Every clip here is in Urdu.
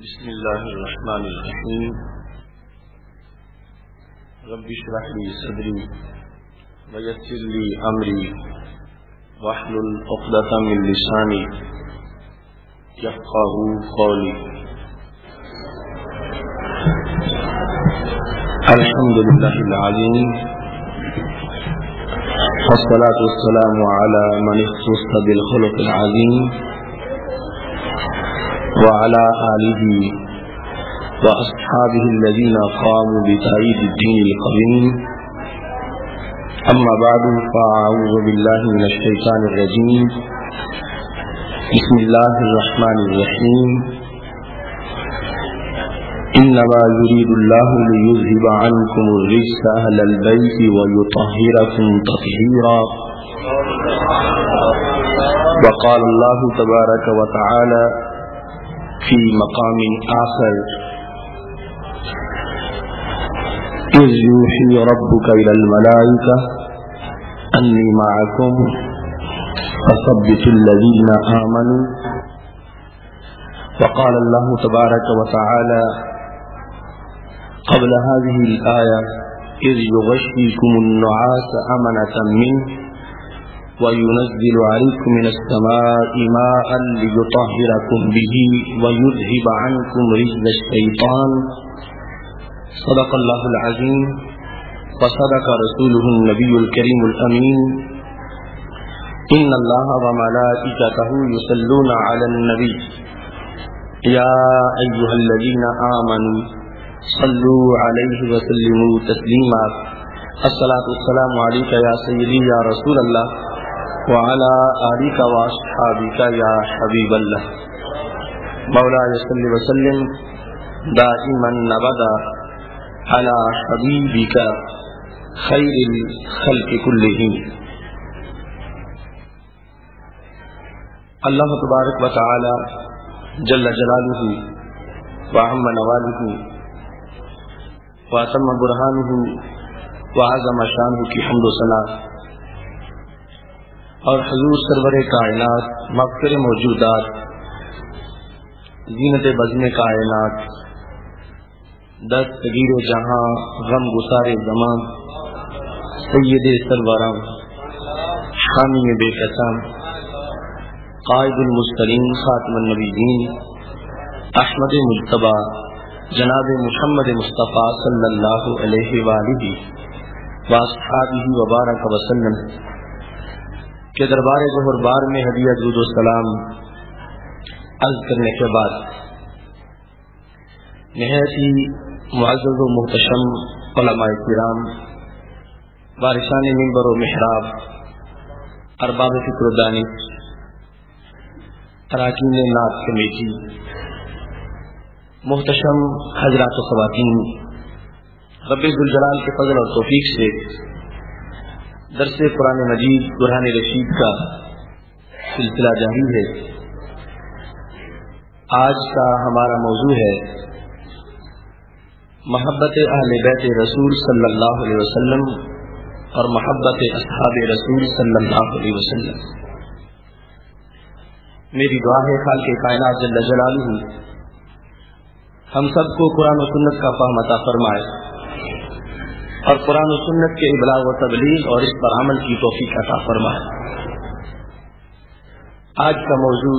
بسم الله الرحمن الرحيم. رب اشرح لي صدري ويسر لي أمري واحلل عقدة من لساني يفقهوا قولي. الحمد لله العظيم والصلاة والسلام على من اختص بالخلق العظيم وعلى آله وأصحابه الذين قاموا بتأييد الدين القويم. أما بعد فأعوذ بالله من الشيطان الرجيم. بسم الله الرحمن الرحيم. إنما يريد الله ليذهب عنكم الرجس أهل البيت ويطهركم تطهيرا. وقال الله تبارك وتعالى في مقام آخر: إذ يوحي ربك إلى الملائكة أني معكم فثبتوا الذين آمنوا. وقال الله تبارك وتعالى قبل هذه الآية: إذ يغشيكم النعاس أمنة منه وينزل عليكم من السماء ماء ليطهركم به ويذهب عنكم رجز الشيطان. صدق الله العظيم وصدق رسوله النبي الكريم الأمين. إن الله وملائكته يصلون على النبي يا أيها الذين آمنوا صلوا عليه وسلموا تسليما. الصلاة والسلام عليك يا سيدي يا رسول الله وعلى آلك وأصحابك يا حبيب الله. مولاي صل وسلم دائما أبدا على حبيبك خير الخلق كلهم. اللہ تبارک و تعالی جل جلالہ وعم نوالہ واتم برہانہ وعظم شانہ کی حمد و ثنا اور حضور سرور کائنات مغفر موجودات زینت بزم کائنات دستگیر جہاں غم گسار زمان سید سرورم حامی بے قسم قائد المرسلین خاتم النبیین احمد مجتبی جناب محمد مصطفیٰ صلی اللہ علیہ وآلہ واصحابہ وبارک وسلم کے دربار ظہر بار میں ہدیہ درود و سلام عرض کرنے کے بعد نہایت ہی معزز و محتشم علماء کرام، وارثان منبر و محراب، ارباب فکر و دانش، اراکین نعت کمیٹی، محتشم حضرات و خواتین، رب ذوالجلال کے فضل اور توفیق سے درس قرآن مجید برہان رشید کا سلسلہ جاری ہے. آج کا ہمارا موضوع ہے محبت اہل بیت رسول صلی اللہ علیہ وسلم اور محبت اصحاب رسول صلی اللہ علیہ وسلم. میری دعا ہے خالق کائنات جل جلالہ ہم سب کو قرآن و سنت کا فہم عطا فرمائے اور قرآن و سنت کے ابلاغ و تبلیغ اور اس پر عمل کی توفیق عطا فرمائے. آج کا موضوع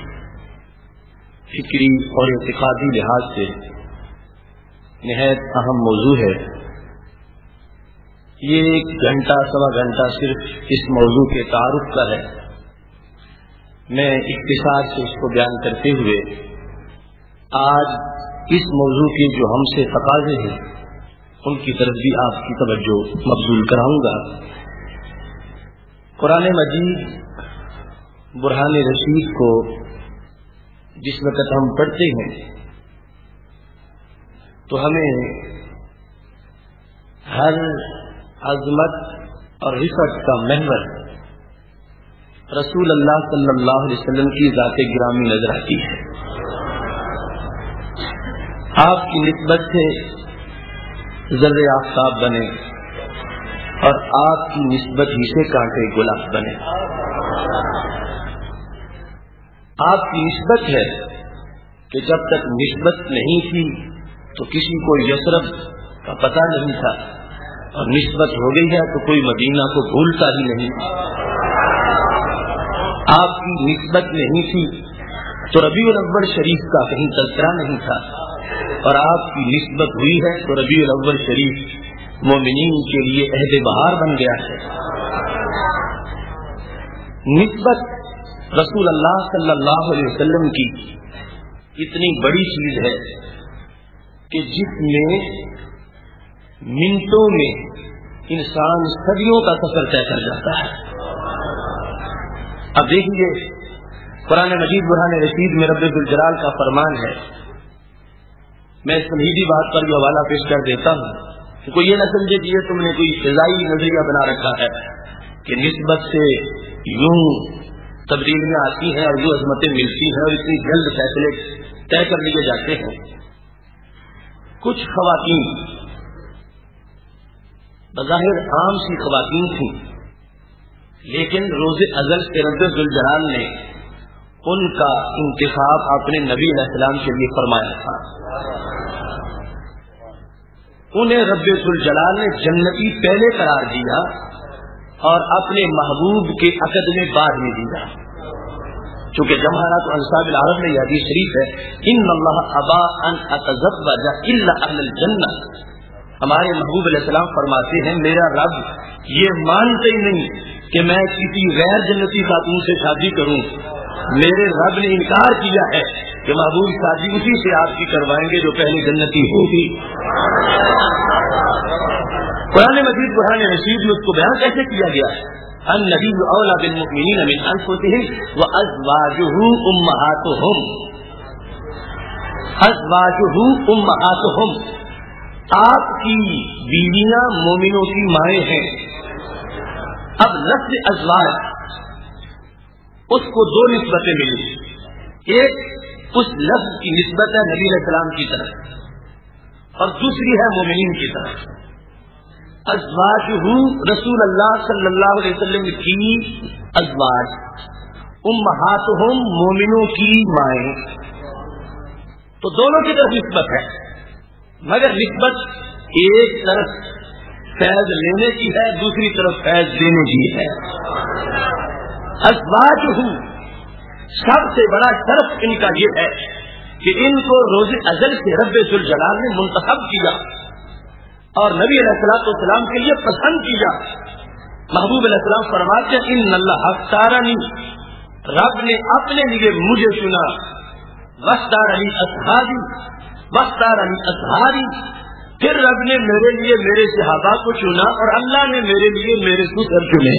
فکری اور اعتقادی لحاظ سے نہایت اہم موضوع ہے. یہ ایک گھنٹہ سوا گھنٹہ صرف اس موضوع کے تعارف کا ہے. میں اختصار سے اس کو بیان کرتے ہوئے آج اس موضوع کے جو ہم سے تقاضے ہیں ان کی طرف بھی آپ کی توجہ مبذول کراؤں گا. قرآن مجید برہان رشید کو جس وقت ہم پڑھتے ہیں تو ہمیں ہر عظمت اور رفعت کا محور رسول اللہ صلی اللہ علیہ وسلم کی ذات گرامی نظر آتی ہے. آپ کی نسبت سے ذرے آفتاب بنے اور آپ کی نسبت ہی سے کانٹے گلاب بنے. آپ کی نسبت ہے کہ جب تک نسبت نہیں تھی تو کسی کو یثرب کا پتہ نہیں تھا، اور نسبت ہو گئی ہے تو کوئی مدینہ کو بھولتا ہی نہیں۔ آپ کی نسبت نہیں تھی تو ربیع الاول شریف کا کہیں تذکرہ نہیں تھا، اور آپ کی نسبت ہوئی ہے تو ربیع الاول شریف مومنین کے لیے عہد بہار بن گیا ہے۔ نسبت رسول اللہ صلی اللہ علیہ وسلم کی اتنی بڑی چیز ہے کہ جس میں منٹوں میں انسان صدیوں کا سفر طے کر جاتا ہے۔ اب دیکھیے قرآن مجید برہان رشید میں رب ذوالجلال کا فرمان ہے، میں اس تمہیدی بات پر یہ حوالہ پیش کر دیتا ہوں کہ کوئی یہ نہ سمجھے کہ یہ تم نے کوئی فضائی نظریہ بنا رکھا ہے کہ نسبت سے یوں تبدیلیاں آتی ہیں اور یوں عظمتیں ملتی ہیں اور اتنی جلد فیصلے طے کر لیے جاتے ہیں۔ کچھ خواتین بظاہر عام سی خواتین تھیں، لیکن روز ازل سے رب ذوالجلال نے ان کا انتخاب اپنے نبی علیہ السلام کے لیے فرمایا تھا۔ انہیں رب ذوالجلال نے جنتی پہلے قرار دیا اور اپنے محبوب کے عقد میں بعد میں دیا، چونکہ جماعت انصاب العرب میں یہ حدیث شریف ہے، ان اللہ ابا ان اتزوج الا اہل الجنہ۔ ہمارے محبوب علیہ السلام فرماتے ہیں میرا رب یہ مانتے ہی نہیں کہ میں کسی غیر جنتی خاتون سے شادی کروں، میرے رب نے انکار کیا ہے کہ محبوب شادی اسی سے آپ کی کروائیں گے جو پہلے جنتی ہوگی۔ قرآن مجید برہان رشید میں اس کو بیان کیسے کیا گیا ہے؟ النبی اولی بالمؤمنین من انفسهم وازواجہ امہاتہم، ازواجہ امہاتہم، آپ کی بیویاں مومنوں کی مائیں ہیں۔ اب لفظ ازواج اس کو دو نسبتیں ملی، ایک اس لفظ کی نسبت ہے نبی علیہ السلام کی طرف اور دوسری ہے مومنین کی طرف۔ ازواجہ رسول اللہ صلی اللہ علیہ وسلم کی ازواج، امہاتہم مومنوں کی مائیں، تو دونوں کی طرف نسبت ہے، مگر نسبت ایک طرف فیض لینے کی ہے، دوسری طرف فیض دینے کی ہے۔ ازواجہ سب سے بڑا شرف ان کا یہ ہے کہ ان کو روز ازل سے رب ذوالجلال نے منتخب کیا اور نبی علیہ السلام کے لیے پسند کیا۔ محبوب علیہ السلام فرماتے ہیں ان اللہ اختارنی، رب نے اپنے لیے مجھے چنا، واختارنی اصحابی، واختارنی اصحابی، پھر رب نے میرے لیے میرے صحابہ کو چنا اور اللہ نے میرے لیے میرے سسر چنے۔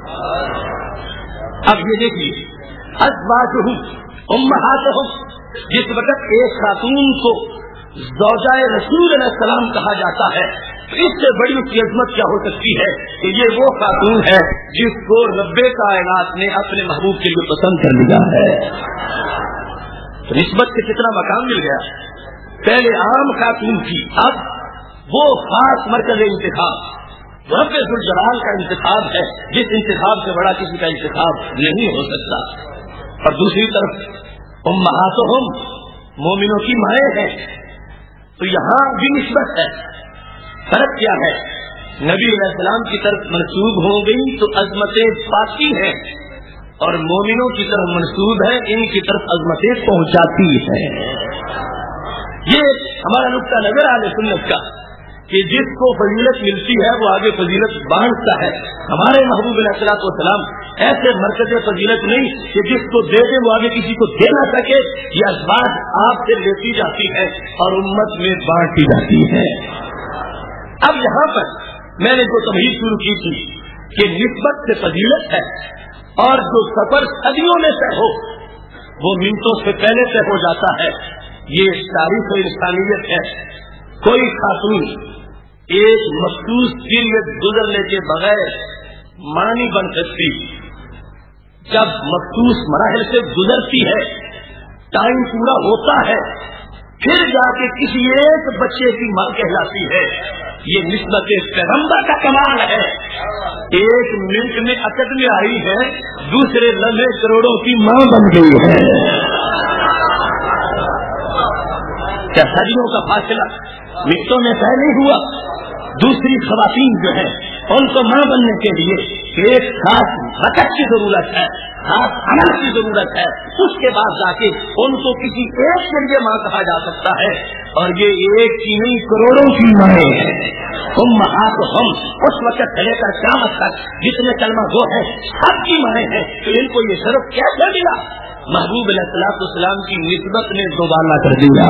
اب یہ دیکھیے ازواجہ امہاتہم، جس وقت ایک خاتون کو زوجہ رسول علیہ السلام کہا جاتا ہے، اس سے بڑی اس کی عظمت کیا ہو سکتی ہے کہ یہ وہ خاتون ہے جس کو رب کائنات نے اپنے محبوب کے لیے پسند کر لیا ہے۔ تو نسبت سے کتنا مقام مل گیا، پہلے عام خاتون کی، اب وہ خاص مرکز انتخاب رب ذوالجلال کا انتخاب ہے، جس انتخاب سے بڑا کسی کا انتخاب نہیں ہو سکتا۔ اور دوسری طرف امہاتہم مومنوں کی مائیں ہیں، تو یہاں بھی نسبت ہے۔ فرق کیا ہے؟ نبی علیہ السلام کی طرف منسوب ہو گئی تو عظمتیں پاکی ہیں، اور مومنوں کی طرف منسوب ہے ان کی طرف عظمتیں پہنچاتی ہے۔ یہ ہمارا نقطہ نظر اہل سنت کا کہ جس کو فضیلت ملتی ہے وہ آگے فضیلت بانٹتا ہے۔ ہمارے محبوب علیہ السلام ایسے مرکز فضیلت نہیں کہ جس کو دے دے وہ آگے کسی کو دے نہ سکے، یہ ازواج آپ سے لیتی جاتی ہے اور امت میں بانٹی جاتی ہے۔ اب یہاں پر میں نے جو تمہید شروع کی تھی کہ نسبت سے فضیلت ہے، اور جو سفر صدیوں میں طے ہو وہ منٹوں سے پہلے طے ہو جاتا ہے، یہ تاریخ و انسانیت ہے۔ کوئی خاتون ایک مخصوص پیریڈ گزرنے کے بغیر ماں نہیں بن سکتی، جب مخصوص مراحل سے گزرتی ہے، ٹائم پورا ہوتا ہے، پھر جا کے کسی ایک بچے کی ماں کہلاتی ہے۔ یہ نسبت پیغمبر کا کمال ہے۔ ایک منٹ میں عقد میں آئی ہے، دوسرے لمحے کروڑوں کی ماں بن گئی ہے۔ क्या सदियों का फासला मिनटों में तय नहीं हुआ? दूसरी खवातीन जो है उनको मां बनने के लिए एक खास बचत की जरूरत है, खास अमल की जरूरत है, उसके बाद जाके उनको किसी एक के लिए मां कहा जा सकता है। और ये एक की नहीं करोड़ों की माएँ हैं। हम उस वक्त से लेकर क़यामत तक जितने कलमा गो है सबकी माएँ हैं, तो इनको ये शरफ कैसे मिला? महबूब अलैहिस्सलाम की निस्बत ने दोबारा कर दिया।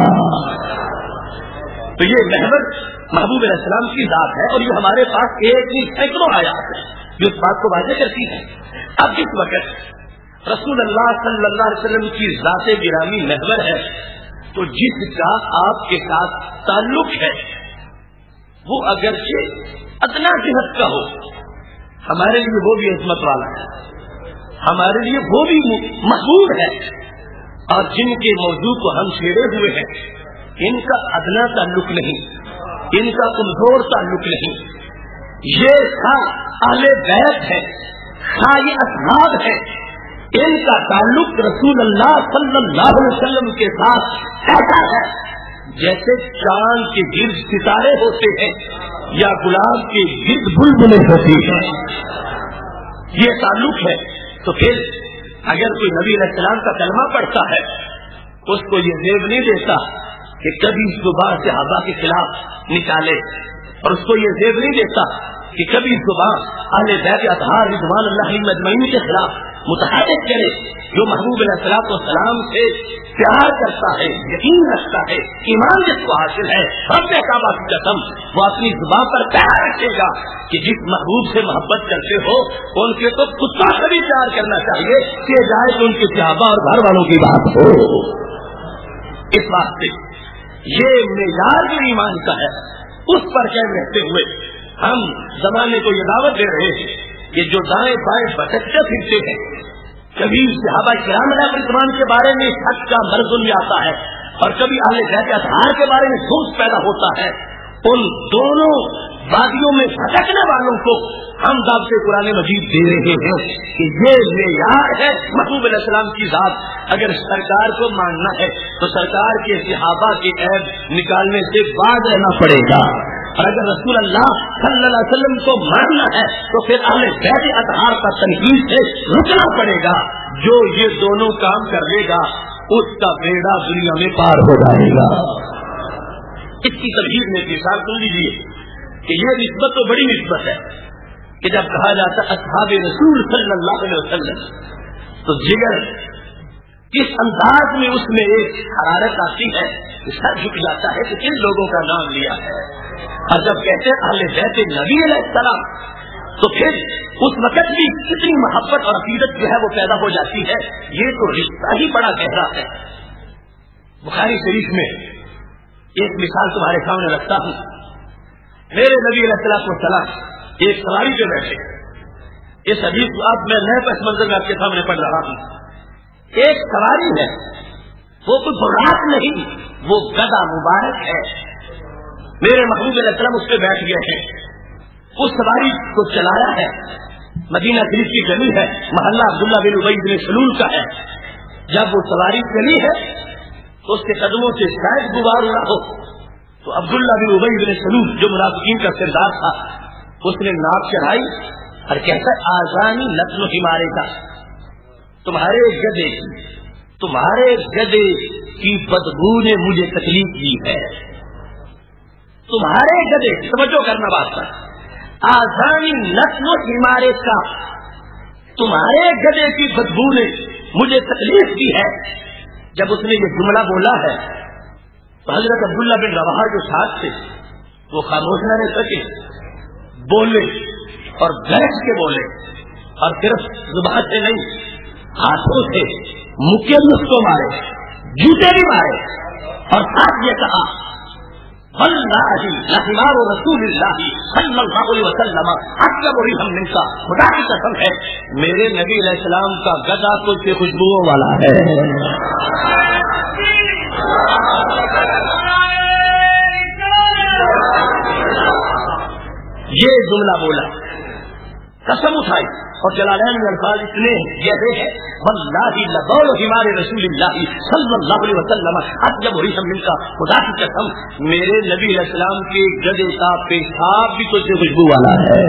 तो ये महबूब अलैहिस्सलाम की जात है और ये हमारे पास एक ही सैकड़ों आयात है जो इस बात को वाज़ेह करती है। अब इस वक्त रसूल अल्लाह सल्लल्लाहु अलैहि वसल्लम की जाते गिरामी महबर है, तो जिसका आपके साथ ताल्लुक है वो अगरचे अदना जिहत का हो, हमारे लिए वो भी इज्जत वाला है, हमारे लिए वो भी महबूब है। और जिनके मौजू को हम छेड़े हुए हैं इनका अदना ताल्लुक नहीं, इनका कमजोर ताल्लुक नहीं। ये खा अहले बैत है, खा ये असहाब है, इनका ताल्लुक रसूल अल्लाह सल्लल्लाहु अलैहि वसल्लम के साथ ऐसा है जैसे चांद के गिर्द सितारे होते हैं या गुलाब के गिर्द बुलबुलें होती हैं, ये ताल्लुक है। तो फिर अगर कोई नबी अलैहिस्सलाम का कलमा पढ़ता है उसको ये जेब नहीं देता कि कभी जुबान से हवा के खिलाफ निकाले, और उसको ये जेब नहीं देता कि कभी जुबान अहले बैत अतहार रिज़वान अल्लाह अजमईन के खिलाफ मुतहर्रिक करे। जो महबूब अलैहिस्सलाम से प्यार करता है, यकीन रखता है, ईमान जिसको हासिल है, रब्बे काबा की कसम वो अपनी जुबान पर प्यार रखेगा कि जिस महबूब से मोहब्बत करते हो उनके तो कुत्ता से भी प्यार करना चाहिए कि जाए तो उनके सहाबा और घर वालों की बात हो। इस वास्ते ये मेयार जो ईमान का है उस पर कायम रहते हुए हम जमाने को ये दावत दे रहे हैं कि जो दाएं बाएं भटकते फिरते हैं, कभी सहाबा किराम रिज़वान के बारे में शक का मर्ज़ुन आता है और कभी अहले बैत अतहार के बारे में सोच पैदा होता है, उन दोनों वादियों में भटकने वालों को हम दावत कुरान मजीद दे रहे हैं कि ये मेयार है महबूब अलैहिस्सलाम की जात। अगर सरकार को मानना है तो सरकार के सहाबा के ऐब निकालने से बाज रहना पड़ेगा, और अगर रसूल अल्लाह सल्लल्लाहु अलैहि वसल्लम को मानना है तो फिर अहले बैत अतहार पर तनकीद से रुकना पड़ेगा। जो ये दोनों काम कर लेगा उसका बेड़ा दुनिया में पार हो जाएगा। इसकी तबहीर में मिसाल सुन लीजिए कि ये निस्बत तो बड़ी निस्बत है कि जब कहा जाता है अस्हाबे रसूल सल्लल्लाहु अलैहि वसल्लम तो जिगर किस अंदाज में उसमें एक हरारत आती है, सर झुक जाता है कि किन लोगों का नाम लिया है। और जब कहते हैं अहले बैत नबी अलैहिस्सलाम तो फिर उस वक्त भी कितनी मोहब्बत और अकीदत जो है वो पैदा हो जाती है। ये तो रिश्ता ही बड़ा गहरा है। बुखारी शरीफ में एक मिसाल तुम्हारे सामने रखता हूँ। मेरे नबी अलैहिस्सलाम एक सवारी पे बैठे, इस हदीस को अब मैं नए पस मंजर में आपके सामने पढ़ रहा हूँ। एक सवारी है, वो कोई बुर्राक नहीं, वो गधा मुबारक है। मेरे महबूब अलैहिस्सलाम उस पर बैठ गए हैं, उस सवारी को चलाया है। मदीना शरीफ की गली है, मोहल्ला अब्दुल्ला बिन उबई बिन सलूल का है। जब वो सवारी चली है तो उसके कदमों से शायद गुबार उड़ा हो, तो अब्दुल्ला बिन उबई बिन सलूल जो मुनाफिकीन का सरदार था उसने नाक चढ़ाई और कहता आजानी नस्ल हिमारे का, तुम्हारे गधे की बदबू ने मुझे तकलीफ दी है। तुम्हारे गधे, समझो करना बात पर, आजानी नस्ल हिमारे का, तुम्हारे गधे की बदबू ने मुझे तकलीफ दी है। जब उसने ये जुमला बोला है तो हजरत अब्दुल्ला बिन रवाहा जो साथ थे वो खामोश न रह सके, बोले और गरज के बोले, और सिर्फ जुबान से नहीं हाथों से मुक्के भी उसको मारे, जूते भी मारे, और साथ ये कहा वल्लाहि लहिमार रसूलिल्लाह सल्लल्लाहु अलैहि वसल्लम अकबर रिहम मिनका, खुदा की कसम है मेरे नबी अलैहिस्सलाम का गधा तो से खुशबुओं वाला है। ये जुमला बोला, कसम उठाई اور جلالین میں الفاظ اتنے گہرے ہیں، واللہ لقول ہمارے رسول اللہ صلی اللہ علیہ وسلم اطیب ریحا منک، خدا کی قسم میرے نبی علیہ السلام کے گدے کا پیشاب بھی تو خوشبو والا ہے۔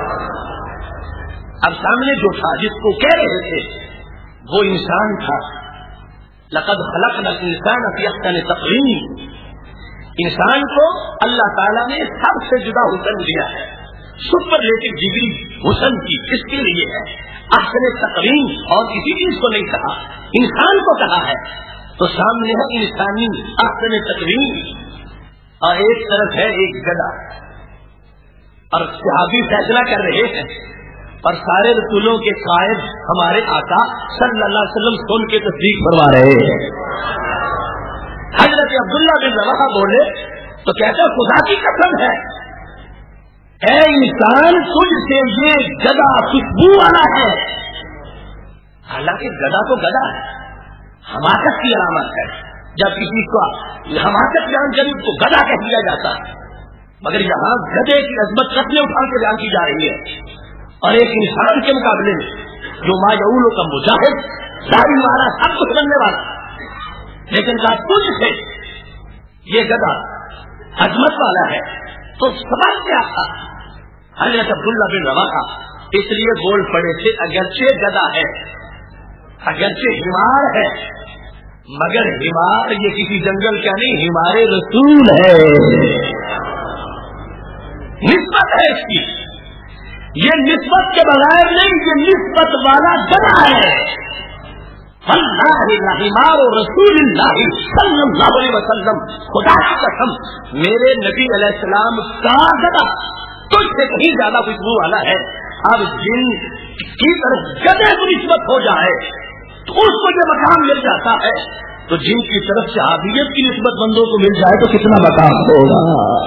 اب سامنے جو تھا جس کو کہہ رہے تھے وہ انسان تھا، لقد خلقنا الانسان فی احسن تقویم، انسان کو اللہ تعالیٰ نے سب سے جدا حسن دیا ہے، سپرلیٹو ڈگری حسن کی اس کے لیے ہے، احسن تقویم، اور کسی چیز کو نہیں کہا، انسان کو کہا ہے۔ تو سامنے ہے انسانی احسن تقویم، اور ایک طرف ہے ایک گدھا، اور صحابی فیصلہ کر رہے ہیں، اور سارے رسولوں کے قائد ہمارے آقا صلی اللہ علیہ وسلم سن کے تصدیق فرما رہے ہیں۔ حضرت عبداللہ بن رواحہ بولے تو کہتا خدا کی قسم ہے اے انسان تجھ سے یہ گدھا خوشبو والا ہے، حالانکہ گدھا تو گدھا ہے، حماقت کی علامت ہے، جب کسی کو حماقت بیان کری تو گدھا کہہ دیا جاتا ہے، مگر یہاں گدھے کی عظمت قتلیں اٹھا کے بیان کی جا رہی ہے، اور ایک انسان کے مقابلے میں جو ما یعول کا مجاہد داڑھی والا سب کچھ کرنے والا، لیکن کہا تجھ سے یہ گدھا عظمت والا ہے، تو سبب کیا تھا؟ حضرت عبداللہ بن رواحہ اس لیے بول پڑے تھے اگرچہ گدھا ہے، اگرچہ ہمار ہے، مگر ہمار یہ کسی جنگل کا نہیں، ہمارے رسول ہے، نسبت ہے اس کی، یہ نسبت کے بغیر نہیں، یہ نسبت والا گدھا ہے۔ اللہ الحمار رسول اللہ صلی اللہ علیہ وسلم، خدا کی قسم میرے نبی علیہ السلام کا گدھا تجھ سے کہیں زیادہ خوشبو والا ہے۔ اب جن کی طرف گدھے کو نسبت ہو جائے تو اس کو جو مقام مل جاتا ہے، تو جن کی طرف صحابیت کی نسبت بندوں کو مل جائے تو کتنا مقام ہوگا۔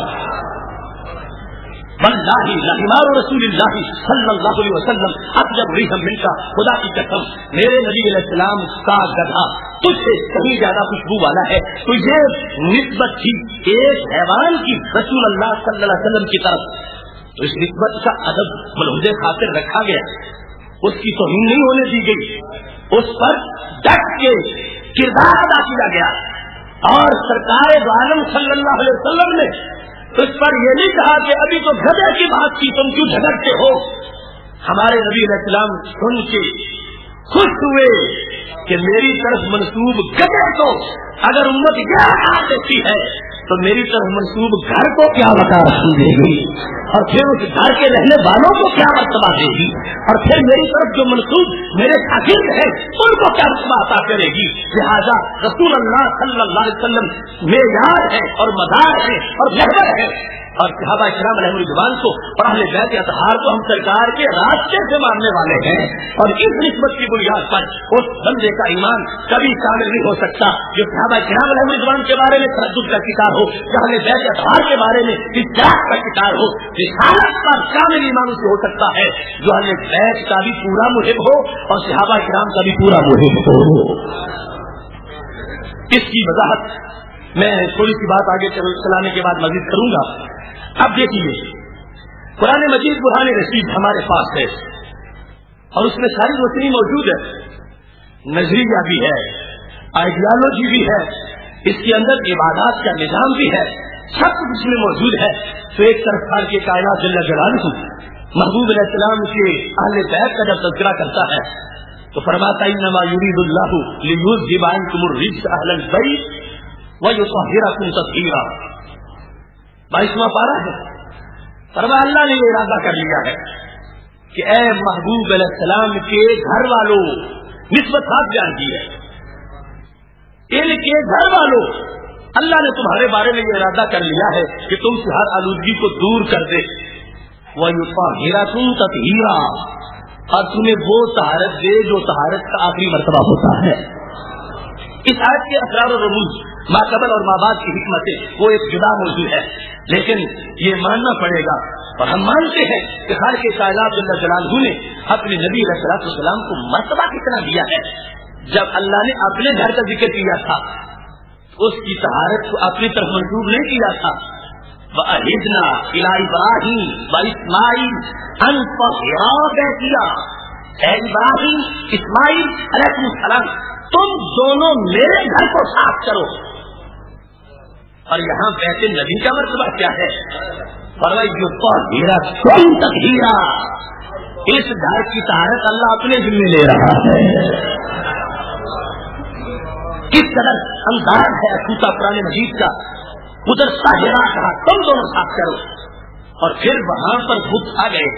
واللہ الحمار رسول اللہ صلی اللہ علیہ وسلم اطیب ریحا منک، خدا کی قسم میرے نبی علیہ السلام کا گدھا تجھ سے کہیں زیادہ خوشبو والا ہے۔ تو یہ نسبت تھی ایک حیوان کی رسول اللہ صلی اللہ علیہ وسلم کی طرف، تو اس نسبت کا ادب ملحوظ خاطر رکھا گیا، اس کی توہین نہیں ہونے دی گئی، اس پر ڈٹ کے کردار ادا کیا گیا، اور سرکار دو عالم صلی اللہ علیہ وسلم نے اس پر یہ نہیں کہا کہ ابھی تو گدھے کی بات کی تم کیوں جھگڑتے ہو۔ ہمارے نبی علیہ السلام سن کے خوش ہوئے کہ میری طرف منسوب گدھے کو اگر امت کیا دیتی ہے تو میری طرف منسوب گھر کو کیا بتا دے گی، اور پھر اس گھر کے رہنے والوں کو کیا مرتبہ دے گی، اور پھر میری طرف جو منسوب میرے شاگرد ہیں ان کو کیا مرتبہ عطا کرے گی۔ لہذا رسول اللہ صلی اللہ علیہ وسلم معیار ہے اور مدار ہے اور محور ہے، اور صحابہ کرام علیہ رضوان کو اور اہل بیت اطہار کو ہم سرکار کے راستے سے ماننے والے ہیں، اور اس نسبت کی بنیاد پر اس بندے کا ایمان کبھی کامل نہیں ہو سکتا جو صحابہ کرام علیہ رضوان کے بارے میں تردد کا شکار ہو، یا اہل بیت اطہار کے بارے میں اختلاف کا شکار ہو۔ رسالت پر کامل ایمان سے ہو سکتا ہے جو اہل بیت کا بھی پورا محب ہو اور صحابہ کرام کا بھی پورا محب ہو۔ اس کی وضاحت میں تھوڑی سی بات آگے چلانے کے بعد مزید کروں گا۔ اب دیکھیے قرآن مجید برہان رشید ہمارے پاس ہے، اور اس میں ساری روشنی موجود ہے، نظریہ بھی ہے، آئیڈیالوجی بھی ہے، اس کے اندر عبادات کا نظام بھی ہے، سب کچھ اس میں موجود ہے۔ تو ایک طرف خالق کے کائنات جل جلالہ محبوب علیہ السلام کے اہل بیت کا جب تذکرہ کرتا ہے تو فرماتا انما یرید اللہ لیذھب عنکم الرجس اہل البیت ویطہرکم تطہیرا۔ 22واں پارہ ہے، فرمایا اللہ نے یہ ارادہ کر لیا ہے کہ اے محبوب علیہ السلام کے گھر والوں، نسبت خاص بیان کی ہے، ان کے گھر والوں، اللہ نے تمہارے بارے میں یہ ارادہ کر لیا ہے کہ تم سے ہر آلودگی کو دور کر دے، وَيُطَهِّرَكُمْ تَطْهِيرًا، اور تمہیں وہ طہارت دے جو طہارت کا آخری مرتبہ ہوتا ہے۔ اس آیت کے اسرار و رموز، ما قبل اور ما بعد کی حکمتیں وہ ایک جدا موضوع ہے، لیکن یہ ماننا پڑے گا، اور ہم مانتے ہیں کہ خالق کائنات جل جلالہ نے اپنے نبی علیہ الصلوۃ والسلام کو مرتبہ کتنا دیا ہے۔ جب اللہ نے اپنے گھر کا ذکر کیا تھا اس کی طہارت کو اپنی طرف منسوب نہیں کیا تھا، وَأَعِدْنَا إِلَىٰ إِبْرَاهِيمَ وَإِسْمَاعِيلَ أَن طَهِّرَا بَيْتِيَ، اے ابراہیم اسماعیل علیہ السلام تم دونوں میرے گھر کو صاف کرو. اور یہاں بیت نبی کا مرتبہ کیا ہے؟ فرمایا کون تطہیرا، اس گھر کی طہارت اللہ اپنے ذمہ لے رہا ہے. کس قدر انداز ہے اچھوتا قرآن مجید کا. ادھر طاہرہ کہا تم دونوں صاف کرو، اور پھر وہاں پر خود آ گئے،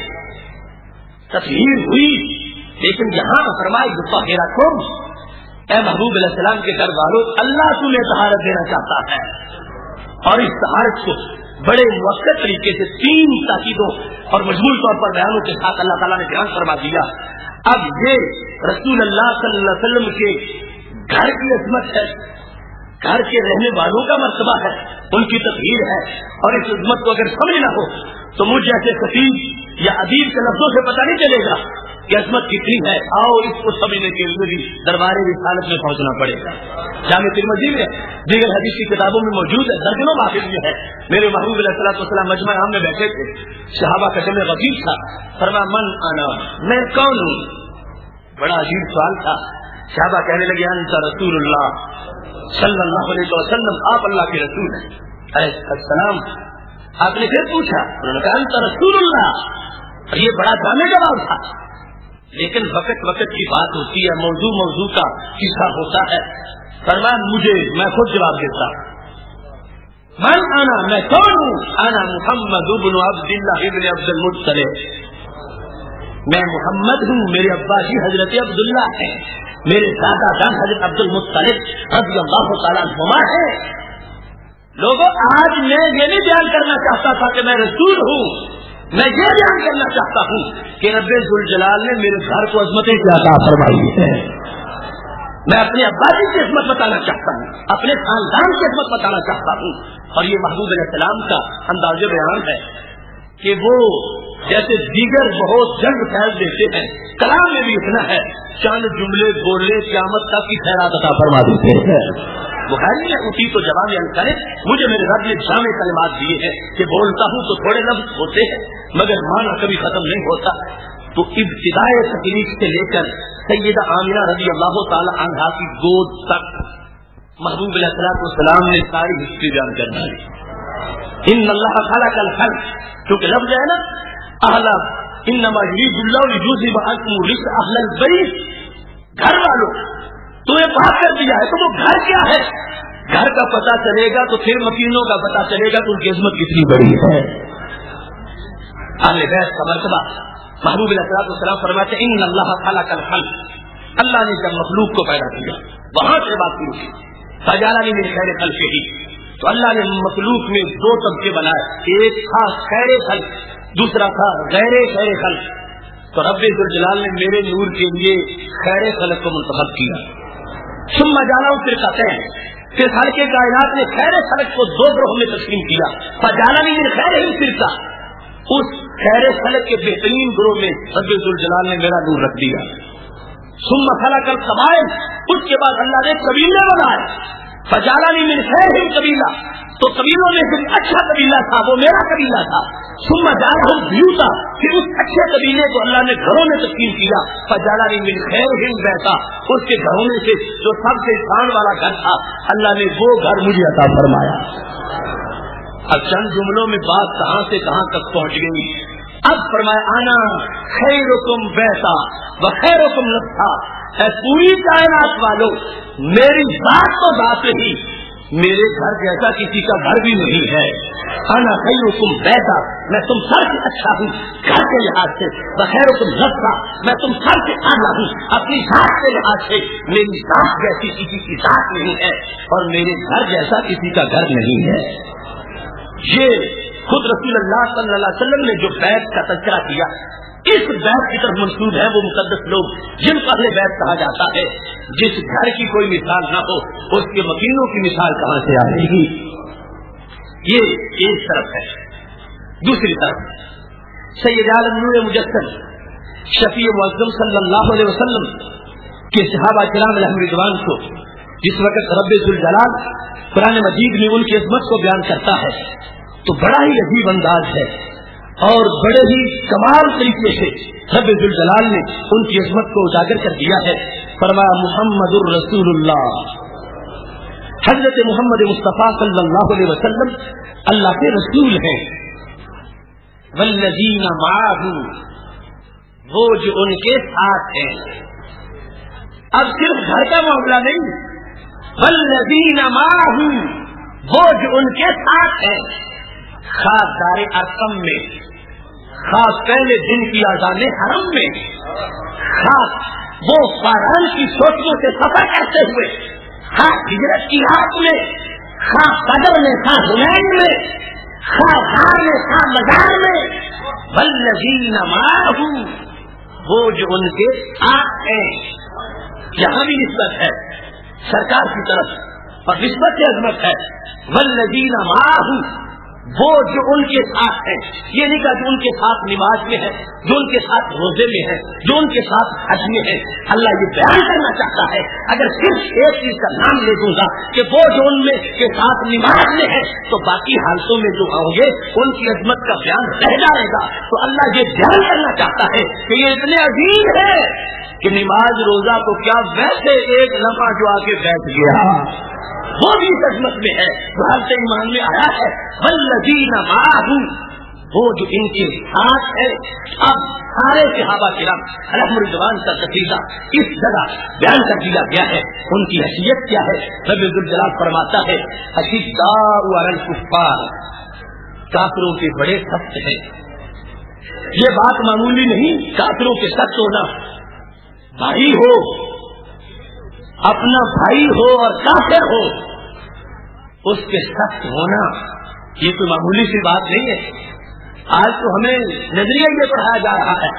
تطہیر ہوئی. لیکن یہاں فرمایا طاہرہ تم، اے محبوب علیہ السلام کے گھر والوں، اللہ تمہیں طہارت دینا چاہتا ہے. اور اس طہارت کو بڑے مؤثر طریقے سے 3 تاکیدوں اور مجموعی طور پر بیانوں کے ساتھ اللہ تعالیٰ نے بیان فرما دیا. اب یہ رسول اللہ صلی اللہ علیہ وسلم کے گھر کی عظمت ہے، گھر کے رہنے والوں کا مرتبہ ہے، ان کی تطہیر ہے. اور اس عظمت کو اگر سمجھنا ہو تو مجھ جیسے خطیب یا ادیب کے لفظوں سے پتہ نہیں چلے گا کہ عظمت کتنی ہے. آؤ اس کو سمجھنے کے لیے بھی دربار رسالت میں پہنچنا پڑے گا. جامع ترمذی میں دیگر حدیث کی کتابوں میں موجود ہے، درجنوں محافظ میں ہے. میرے محبوب علیہ الصلوۃ والسلام مجمع عام میں بیٹھے تھے، صحابہ کا جمع غفیر تھا. فرمایا من انا، میں کون ہوں؟ بڑا عجیب سوال تھا. صحابہ کہنے لگے انت رسول اللہ صلی اللہ علیہ وسلم، آپ اللہ کے رسول ہیں. علیہ السلام. آپ نے پھر پوچھا، انہوں نے کہا انت رسول اللہ. اور یہ بڑا جامع جواب تھا. لیکن وقت کی بات ہوتی ہے، موضوع کا قصہ ہوتا ہے. فرمایا میں خود جواب دیتا. من انا، میں کون ہوں؟ انا محمد ابن عبداللہ ابن عبد المطلب، میں محمد ہوں، میرے ابا جی حضرت عبداللہ ہیں، میرے دادا جان حضرت عبد المطلب رضی اللہ تعالیٰ عنہما ہے. لوگوں آج میں یہ نہیں بیان کرنا چاہتا تھا کہ میں رسول ہوں، میں یہ بیان کرنا چاہتا ہوں کہ رب ذوالجلال نے میرے گھر کو عظمتیں کیا عطا فرمائی ہے. میں اپنے ابا جی کی عظمت بتانا چاہتا ہوں، اپنے خاندان کی عظمت بتانا چاہتا ہوں. اور یہ محبوب علیہ السلام کا انداز بیان ہے کہ وہ جیسے دیگر بہت جلد پھیل دیتے ہیں، کلام میں بھی اتنا ہے، چند جملے بولے قیامت تک کی خیرات عطا فرما دیتے ہیں. بخاری نے اسی کو جواب کرے، مجھے میرے رب نے جامع کلمات دیے ہیں کہ بولتا ہوں تو تھوڑے لفظ ہوتے ہیں مگر معنی کبھی ختم نہیں ہوتا. تو ابتدائے تکلیف سے لے کر سیدہ آمنہ رضی اللہ تعالی عنہا کی گود تک محبوب علیہ السلام نے ساری ہسٹری بیان کر دی. ان اللہ خلق الخلق، کیونکہ لفظ ہے نا اہلا انما یرید اللہ لیذھب عنکم الرجس اہل البیت، گھر والوں تمہیں بات کر دیا ہے. تو وہ گھر کیا ہے؟ گھر کا پتہ چلے گا تو پھر مکینوں کا پتہ چلے گا تو ان کی عظمت کتنی بڑی ہے. اہل بیت کا مرتبہ محبوب علیہ السلام فرماتے ہیں ان اللہ خلق الخلق، اللہ نے جب مخلوق کو پیدا کیا وہاں سے بات شروع کی. فجعلنی من خیر خلقہ، تو اللہ نے مخلوق میں 2 طبقے بنائے، ایک تھا خیر خلق، دوسرا تھا غیر خیر خلق. تو رب ذوالجلال نے میرے نور کے لیے خیر خلق کو منتخب کیا. ثم جعلہ فرقتین، پھر خالق کائنات نے خیر خلق کو 2 گروہ میں تقسیم کیا. فجعلنی من خیرہم فرقہ، اس خیر خلق کے بہترین گروہ میں رب ذوالجلال نے میرا نور رکھ دیا. ثم خلق القبائل، اس کے بعد اللہ نے قبیلے بنائے. فجعلنی من خیرہم قبیلہ، تو قبیلوں میں سے اچھا قبیلہ تھا وہ میرا قبیلہ تھا. ثم جعلہم بیوتا، پھر اس اچھے قبیلے کو اللہ نے گھروں میں تقسیم کیا. فجعلنی من خیرہم بیتا، اس کے گھروں میں سے جو سب سے شان والا گھر تھا اللہ نے وہ گھر مجھے عطا فرمایا. اب چند جملوں میں بات کہاں سے کہاں تک پہنچ گئی. اب فرمایا آنا خیرکم بیتا و خیرکم نفسا، اے پوری کائنات والوں میری ذات تو ذات ہی، میرے گھر جیسا کسی کا گھر بھی نہیں ہے. انا خیرکم بیتا، میں تم سب سے اچھا ہوں گھر کے لحاظ سے. و خیرکم نفسا، میں تم سب سے اعلیٰ ہوں اپنی ذات کے لحاظ سے. میری ذات جیسی کسی کی ذات نہیں ہے اور میرے گھر جیسا کسی کا گھر نہیں ہے. یہ خود رسول اللہ صلی اللہ علیہ وسلم نے جو بیت کا تذکرہ کیا، اس بیت کی طرف منسوب ہے وہ مقدس لوگ جن کو اہل بیت کہا جاتا ہے. جس گھر کی کوئی مثال نہ ہو اس کے مکینوں کی مثال کہاں سے آئے گی. یہ ایک طرف ہے. دوسری طرف سید عالم نور مجسم شفیع معظم صلی اللہ علیہ وسلم کے صحابہ کرام علیہم رضوان کو جس وقت رب ذوالجلال قرآن مجید میں ان کی عظمت کو بیان کرتا ہے تو بڑا ہی عجیب انداز ہے. اور بڑے ہی کمال طریقے سے رب ذوالجلال نے ان کی عظمت کو اجاگر کر دیا ہے. فرمایا محمد الرسول اللہ، حضرت محمد مصطفیٰ صلی اللہ علیہ وسلم اللہ کے رسول ہیں. والذین معہ، وہ جو ان کے ساتھ ہیں. اب صرف گھر کا معاملہ نہیں، والذین معہ، وہ جو ان کے ساتھ ہیں، خاص دار ارقم میں، خاص پہلے دن کی آزان حرم میں، خاص وہ فاران کی سوچوں سے سفر کرتے ہوئے، خاص ہجرت کی رات میں، خاص بدر میں، خاص حنین میں، خاص ہار میں، خاص مزار میں. والذین معہ، وہ جو ان کے ساتھ ہیں. یہاں بھی نسبت ہے سرکار کی طرف اور نسبت عظمت ہے. والذین معہ، وہ جو ان کے ساتھ ہیں. یہ نہیں کہا جو ان کے ساتھ نماز میں ہے، جو ان کے ساتھ روزے میں ہے، جو ان کے ساتھ حج میں ہے. اللہ یہ بیان کرنا چاہتا ہے، اگر صرف ایک چیز کا نام لے دوں گا کہ وہ جو ان میں کے ساتھ نماز میں ہے، تو باقی حالتوں میں جو ہوں گے ان کی عظمت کا بیان رہ جائے گا. تو اللہ یہ بیان کرنا چاہتا ہے کہ یہ اتنے عظیم ہے کہ نماز روزہ کو کیا، ویسے ایک لمحہ جو آ کے بیٹھ گیا وہ بھی عظمت میں ہے. حالت ایمان میں آیا ہے والذین معہ، وہ جو ان کے ساتھ ہے. اب سارے صحابہ کرام علیہم رضوان کا قصیدہ اس جگہ بیان کر دیا گیا ہے. ان کی حیثیت کیا ہے؟ رب ذوالجلال فرماتا ہے اشداء علی الکفار، کافروں کے بڑے سخت ہیں. یہ بات معمولی نہیں، کافروں کے سخت ہونا. بھائی ہو، اپنا بھائی ہو اور کافر ہو، اس کے سخت ہونا یہ تو معمولی سی بات نہیں ہے. آج تو ہمیں نظریہ یہ پڑھایا جا رہا ہے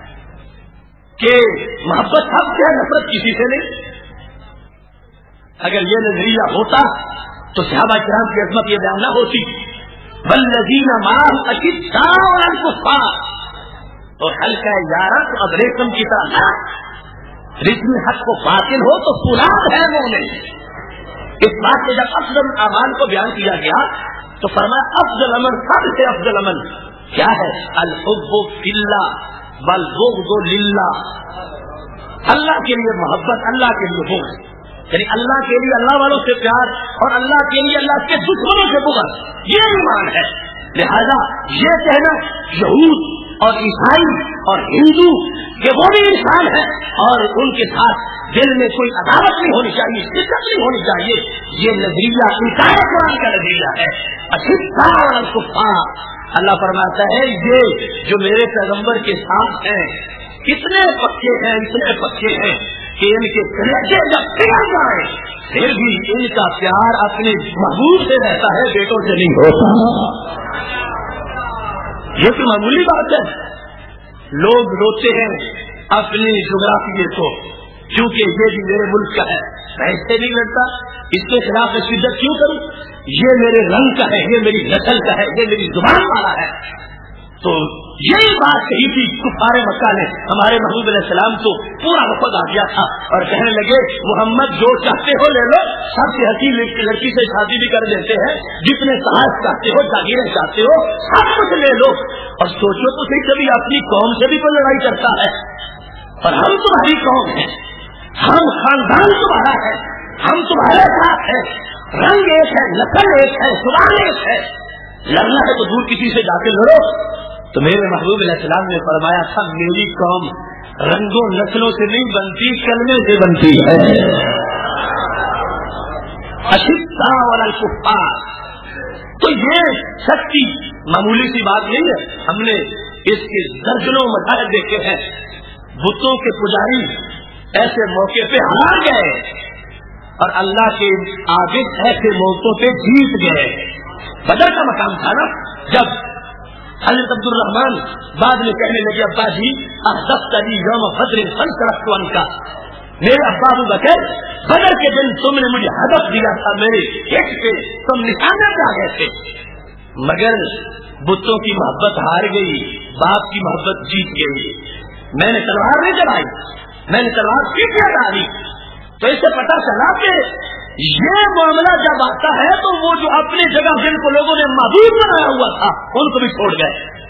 کہ محبت سب سے ہے، نفرت کسی سے نہیں. اگر یہ نظریہ ہوتا تو صحابہ کرام کی عظمت یہ بیان نہ ہوتی. والذین معہ اشداء علی الکفار، اور ہلکا یارہ تو اب ریشم کی طرح نہ، رسم حق کو باطل ہو تو فولاد ہے مومن. اس بات میں جب افضل اعمال کو بیان کیا گیا تو فرمایا افضل عمل، سب سے افضل عمل کیا ہے؟ الحب فی اللہ والبغض للہ. اللہ کے لیے محبت، اللہ کے لیے بغض، یعنی اللہ کے لیے اللہ والوں سے پیار اور اللہ کے لیے اللہ کے دشمنوں سے بغض. یہ ایمان ہے. لہذا یہ کہنا یہود اور عیسائی اور ہندو کہ وہ بھی انسان ہے اور ان کے ساتھ دل میں کوئی عداوت نہیں ہونی چاہیے، شدت نہیں ہونی چاہیے، یہ نظریہ انکار قرآن کا نظریہ ہے. اشداء علی الکفار، اللہ فرماتا ہے یہ جو میرے پیغمبر کے ساتھ ہیں اتنے پکے ہیں، اتنے پکے ہیں کہ ان کے کلیجے جب پگھل جائیں پھر بھی ان کا پیار اپنے محبوب سے رہتا ہے، بیٹوں سے نہیں ہوتا. یہ تو معمولی بات ہے. لوگ روتے ہیں اپنی جغرافیے کو، کیونکہ یہ بھی میرے ملک کا ہے، میں اس سے نہیں لڑتا، اس کے خلاف شدت کیوں کروں؟ یہ میرے رنگ کا ہے، یہ میری نسل کا ہے، یہ میری زبان والا ہے. تو یہی بات کہی تھی کفار مکہ نے ہمارے محبوب علیہ السلام کو پورا وفد آ گیا تھا اور کہنے لگے محمد جو چاہتے ہو لے لو، سب سے حسین لڑکی سے شادی بھی کر دیتے ہیں، جتنے صحاف چاہتے ہو، جاگیریں چاہتے ہو، سب کچھ لے لو. اور سوچو تو صحیح، کبھی اپنی قوم سے بھی کوئی لڑائی کرتا ہے؟ اور ہم تمہاری قوم ہیں، ہم خاندان تمہارا ہے، ہم تمہارے ساتھ ہیں، رنگ ایک ہے، نسل ایک ہے، زبان ایک ہے. لڑنا ہے تو دور کسی سے جا کے لڑو. تو میرے محبوب علیہ السلام نے فرمایا تھا میری قوم رنگوں نسلوں سے نہیں بنتی، کلمے سے بنتی ہے. اشداء علی الکفار. تو یہ سچی معمولی سی بات نہیں ہے. ہم نے اس کے درجنوں مظاہر دیکھے ہیں. بتوں کے پجاری ایسے موقع پہ ہار گئے اور اللہ کے عابد ایسے موقعوں پہ جیت گئے. بدر کا مقام تھا نا، جب حضرت عبد الرحمان بعد میں کہنے لگے ابا جی احدثتنی یوم بدر فانصرفت عنک، میرے ابا ابو بکر بدر کے دن تم نے مجھے ہدف دیا تھا، میرے ایک سے تم نشانے پہ آ گئے تھے، مگر بتوں کی محبت ہار گئی، باپ کی محبت جیت گئی. میں نے تلوار نہیں چلائی، میں نے تلوار پیچھے ڈالی. تو اس سے پتہ چلا کہ یہ معاملہ جب آتا ہے تو وہ جو اپنی جگہ جن کو لوگوں نے معبود بنایا ہوا تھا ان کو بھی چھوڑ گئے.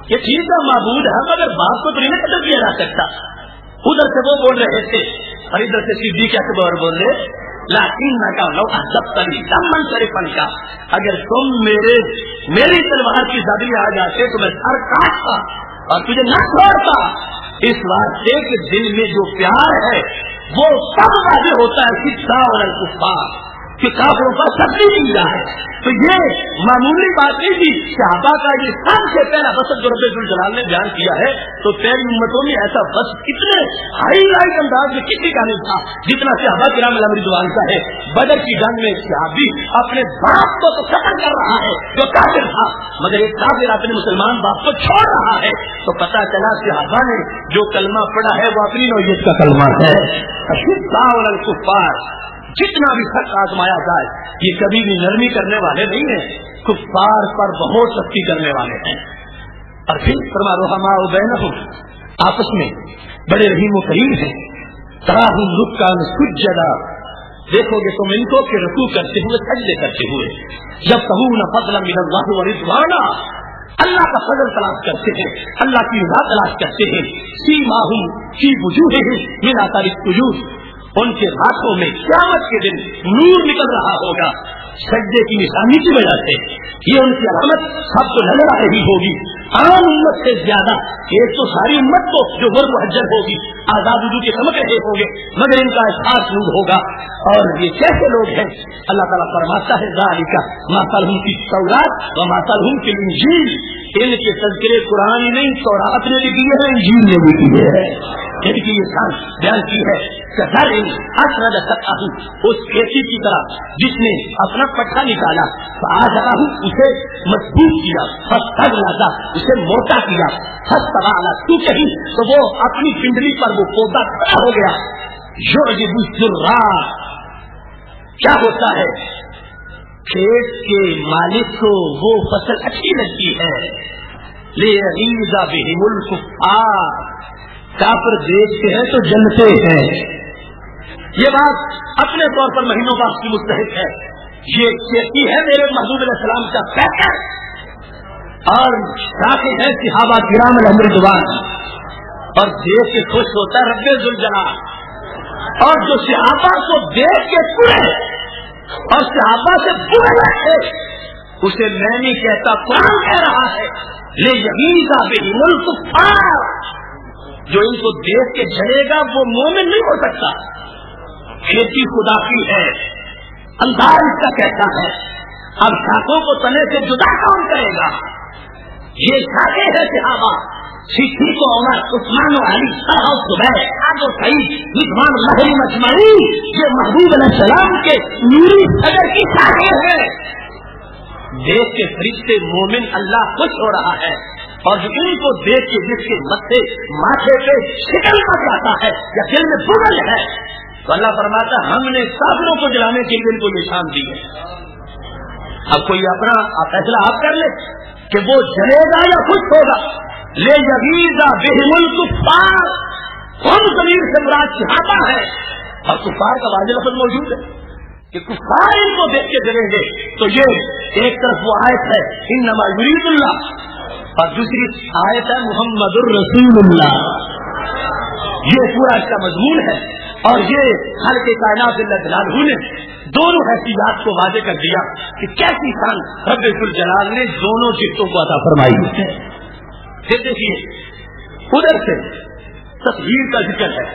یہ ٹھیک ہے معبود ہے مگر باپ کو تو نہیں قتل کیا جا سکتا. ادھر سے وہ بول رہے تھے اور ادھر سے صدیق اکبر بول رہے لکنک لو احببتنی لمن شریفن کا، اگر تم میری تلوار کی زدی آ جاتے تو میں سر کاٹتا اور تجھے نہ چھوڑتا. اس واسطے کہ دل میں جو پیار ہے وہ سب واضح ہوتا ہے سکھا اور الکفار کہ کافروں پر سبزی مل رہا ہے. تو یہ معمولی بات نہیں تھی. صحابہ کا یہ سب سے پہلا وصف جو رب الجلال نے بیان کیا ہے تو پہلی امتوں میں ایسا وصف کتنے ہائی لائٹ انداز میں کسی کا نہیں تھا جتنا صحابہ کرام علیہ رضوان کا ہے. بدر کی جنگ میں صحابی اپنے باپ کو تو قتل کر رہا ہے جو کافر تھا، مگر ایک کافر اپنے مسلمان باپ کو چھوڑ رہا ہے. تو پتا چلا صحابہ نے جو کلمہ پڑھا ہے وہ اپنی نوعیت کا کلمہ ہے. اشداء علی الکفار، جتنا بھی سخت آزمایا جائے یہ کبھی بھی نرمی کرنے والے نہیں ہیں، کفار پر بہت سختی کرنے والے ہیں. اور پھر فرما رحماء بینہم، آپس میں بڑے رحیم و کریم ہیں. تراہم رکعا سجدا، دیکھو گے تم ان کو کہ رکوع کرتے ہوئے سجدے کرتے ہوئے. یبتغون فضلا من اللہ ورضوانا، اللہ کا فضل تلاش کرتے ہیں، اللہ کی رضا تلاش کرتے ہیں. سیماہم فی وجوہہم من اثر السجود، ان کے ہاتھوں میں قیامت کے دن نور نکل رہا ہوگا سجدے کی نشانی کی وجہ سے. یہ ان کی علامت سب کو نظر آ رہی ہوگی. عام امت سے زیادہ ایک تو ساری امت کو جو غرب حجر ہوگی آزاد وجود کے چمک رہے ہوں گے مگر ان کا احساس نور ہوگا. اور یہ کیسے لوگ ہیں؟ اللہ تعالیٰ فرماتا ہے ذالک ما مثلہم فی التوراۃ و مثلہم فی الانجیل، ان کے تذکرے قرآن نہیں تورات نے بھی کیے ہیں، انجیل نے بھی کیے ہیں. ان کی یہ شان بیان کی ہے اس کھیتی کی طرح جس نے اپنا پٹھا نکالا اسے مضبوط کیا، اسے موٹا کیا، تو کہیں تو وہ اپنی پنڈلی پر وہ پودا کھڑا ہو گیا. کیا ہوتا ہے؟ کھیت کے مالک کو وہ فصل اچھی لگتی ہے. لیغیظ بہم الکفار، کافر دیکھتے ہیں تو جلتے ہیں. یہ بات اپنے طور پر مہینوں بعد کی مستحق ہے. یہ کھیتی ہے میرے محبوب علیہ السلام کا پیکر اور شاخیں ہیں صحابہ کرام علیہ رضوان، اور دیکھ کے خوش ہوتا ہے رب ذوالجلال. اور جو صحابہ کو دیکھ کے پورے اور صحابہ سے برے لگتے اسے میں نہیں کہتا، قرآن کہہ رہا ہے لیغیظ بہم الکفار. جو ان کو دیکھ کے جلے گا وہ مومن نہیں ہو سکتا. کھیتی خدا کی ہے، انداز اس کا کہتا ہے. اب شاخوں کو تنے سے جدا کون کرے گا؟ یہ شاخیں ہے صحابہ، صدیق و عمر، عثمان و علی، طلحہ و زبیر، سعد و سعید، رضوان اللہ اجمعین، یہ محبوب علیہ السلام کے نوری صدر کی شاخیں ہیں. دیکھ کے فرشتے مومن اللہ خوش ہو رہا ہے. اور جو ان کو دیکھ کے جس کے ماتھے پہ شکل پڑ جاتا ہے یا دل میں بغل ہے تو اللہ فرماتا ہم نے کافروں کو جلانے کے لیے ان کو نشان دی ہے. اب کوئی اپنا فیصلہ آپ کر لے کہ وہ جلے گا یا خوش ہوگا. لیغیظ بہم الکفار، کون ضمیر سے مراد صحابہ ہے اور کفار کا واضح لفظ موجود ہے کہ کفار ان کو دیکھ کے جلیں گے. تو یہ ایک طرف وہ آیت ہے انما یرید اللہ، اور دوسری آیت ہے محمد الرسول اللہ. یہ پورا اس کا مضمون ہے. اور یہ خالق کائنات جل جلالہ نے دونوں حیثیات کو واضح کر دیا کہ کیسی شان رب ذوالجلال نے دونوں چیزوں کو عطا فرمائی ہے. پھر دیکھیے ادھر سے تطہیر کا ذکر ہے.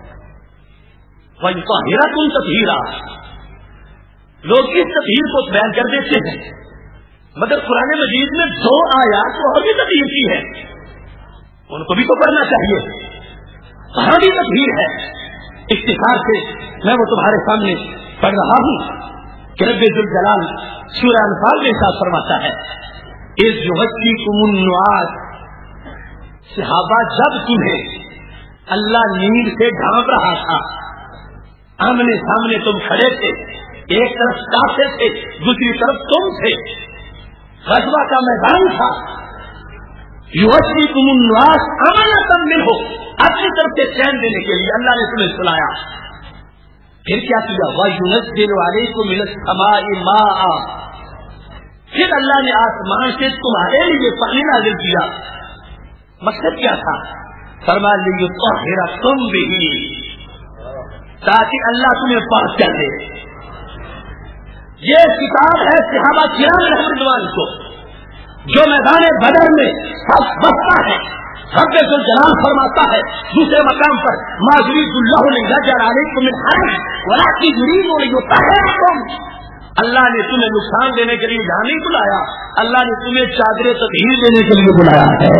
وَيُطَهِّرَكُمْ تَطْهِيرًا، لوگ اس تطہیر کو بیان کر دیتے ہیں مگر قرآن مجید میں 2 آیات اور بھی تطہیر کی ہے، ان کو بھی تو پڑھنا چاہیے. وہاں بھی تطہیر ہے. اختصار سے میں وہ تمہارے سامنے پڑھ رہا ہوں کہ رب ذوالجلال سورہ انفال میں ساتھ فرماتا ہے اذ یغشیکم النعاس، صحابہ جب تمہیں اللہ نیند سے ڈھانپ رہا تھا، آمنے سامنے تم کھڑے تھے، ایک طرف کافر تھے دوسری طرف تم تھے، غزوہ کا میدان تھا. یغشیکم النعاس امنۃ منہ، اپنی طرف سے چین دینے کے لیے اللہ نے تمہیں سلایا. پھر کیا کیا؟ وَيُنَزِّلُ عَلَيْكُمْ مِنَ السَّمَاءِ مَاءً، پھر اللہ نے آسمان سے تمہارے لیے پانی نازل کیا. مقصد کیا تھا؟ فرمایا لیطہرکم بہ، تاکہ اللہ تمہیں پاک کر دے. یہ کتاب ہے صحابہ کرام رضوان کو، جو میدان بدر میں سب بستا ہے. رب ذوالجلال فرماتا ہے دوسرے مقام پر ما یرید اللہ لیجعل علیکم من حرج ولکن یرید لیطہرکم. اللہ نے تمہیں نقصان دینے کے لیے یہاں نہیں بلایا، اللہ نے تمہیں چادر تطہیر دینے کے لیے بلایا ہے.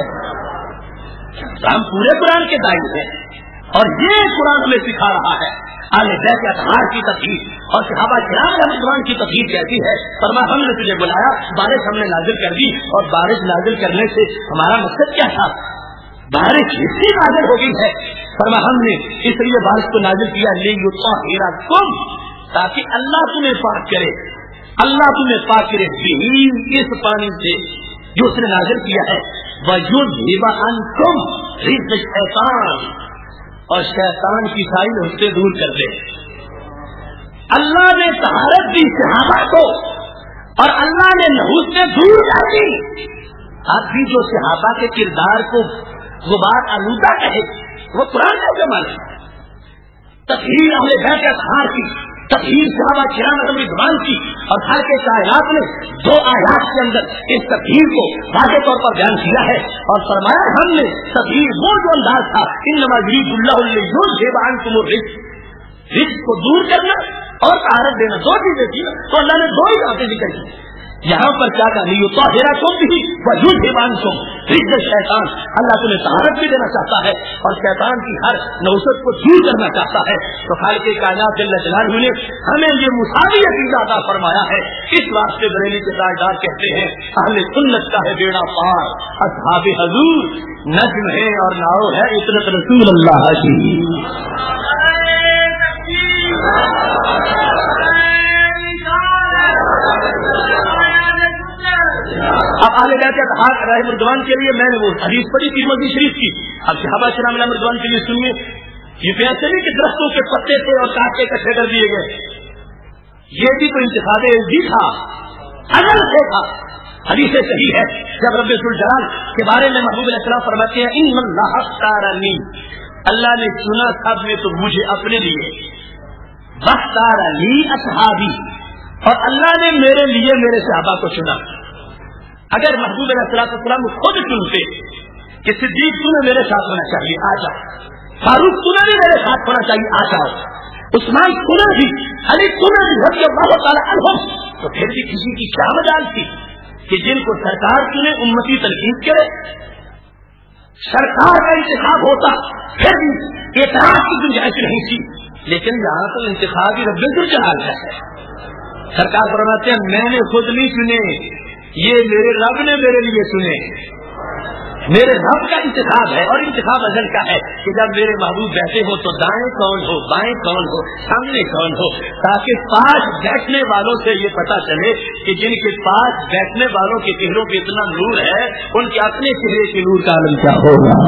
ہم پورے قرآن کے داعی ہیں اور یہ قرآن ہمیں سکھا رہا ہے اہل بیت کے اطہار کی تطہیر اور صحابہ کرام رضوان کی تطہیر کہتی ہے. فرمایا ہم نے تجھے بلایا، بارش ہم نے نازل کر دی، اور بارش نازل کرنے سے ہمارا مقصد کیا تھا؟ بارش اس لیے نازل ہو گئی ہے. فرمایا ہم نے اس لیے بارش کو نازل کیا لیطہرکم، تاکہ اللہ تمہیں پاک کرے. اللہ تمہیں پاک کرے اس پانی سے جو اس نے نازل کیا ہے. وَيُذْهِبَ عَنْكُمْ رِجْزَ الشَّيْطَانِ، اور شیطان کی ساری نحوستیں دور کر دے. اللہ نے طہارت دی صحابہ کو اور اللہ نے نحوستیں دور کر دی. اب بھی جو صحابہ کے کردار کو غبار آلودہ کہے وہ قرآن کا جمال ہے. تطہیر اہل بیت کے اطہار کی، تطہیر صحابہ کرام رضوان کی، اور ہر کے کائنات نے 2 آیات کے اندر اس تطہیر کو واضح طور پر بیان کیا ہے. اور فرمایا ہم نے تطہیر وہ جو انداز تھا انما یرید اللہ لیذھب عنکم الرجس، رجس کو دور کرنا اور طہارت دینا، 2 چیزیں تھی. تو اللہ نے 2 ہی باتیں ذکر کی. یہاں پر کیا کہا لیطہرکم بہ ویذھب عنکم رجس الشیطان، اللہ تمہیں طہارت بھی دینا چاہتا ہے اور شیطان کی ہر نوست کو دور کرنا چاہتا ہے. تو خالق کائنات جل جلالہ نے ہمیں یہ مساوی عقیدہ عطا فرمایا ہے. اس واسطے بریلی کے تاجدار کہتے ہیں اہل سنت کا ہے بیڑا پار، اصحاب حضور نجم ہے اور ناؤ ہے عطرت رسول اللہ کی. اب اہل بیت کے اطہار رضوان کے لیے میں نے وہ حدیث پڑھی ترمذی شریف کی. اب صحابہ کرام رضوان کے لیے سنیے. یہ پیسے نہیں کہ درختوں کے پتے تھے اور کاٹ کے اکٹھے کر دیے گئے، یہ بھی تو انتخاب بھی تھا، اجل سے تھا. حدیث صحیح ہے جب رب ذوالجلال کے بارے میں محبوب علیہ السلام فرماتے ہیں ان اللہ اختارنی، اللہ نے چنا سب میں تو مجھے اپنے لیے، واختارنی اصحابی، اور اللہ نے میرے لیے میرے صحابہ کو چنا. اگر محبوب علیہ السلام خود چنتے کہ صدیق تمہیں میرے ساتھ ہونا چاہیے آ جاؤ، فاروق تمہیں بھی میرے ساتھ ہونا چاہیے آ جاؤ، عثمان تمہیں بھی، علی تمہیں بھی رضی اللہ تعالی عنہم، تو پھر بھی کسی کی کیا مجال تھی کہ جن کو سرکار چنے امتی تنقید کرے؟ سرکار کا انتخاب ہوتا پھر بھی اعتراض کی گنجائش نہیں تھی. لیکن یہاں تو انتخاب ہی رب ذوالجلال کا ہے. سرکار فرماتے ہیں میں نے خود نہیں چنے، یہ میرے رب نے میرے لیے سنے. میرے رب کا انتخاب ہے اور انتخاب ازل کا ہے کہ جب میرے محبوب بیٹھے ہو تو دائیں کون ہو، بائیں کون ہو، سامنے کون ہو، تاکہ پاس بیٹھنے والوں سے یہ پتا چلے کہ جن کے پاس بیٹھنے والوں کے چہروں پہ اتنا نور ہے ان کے اپنے چہرے کے نور کا عالم کیا ہوگا.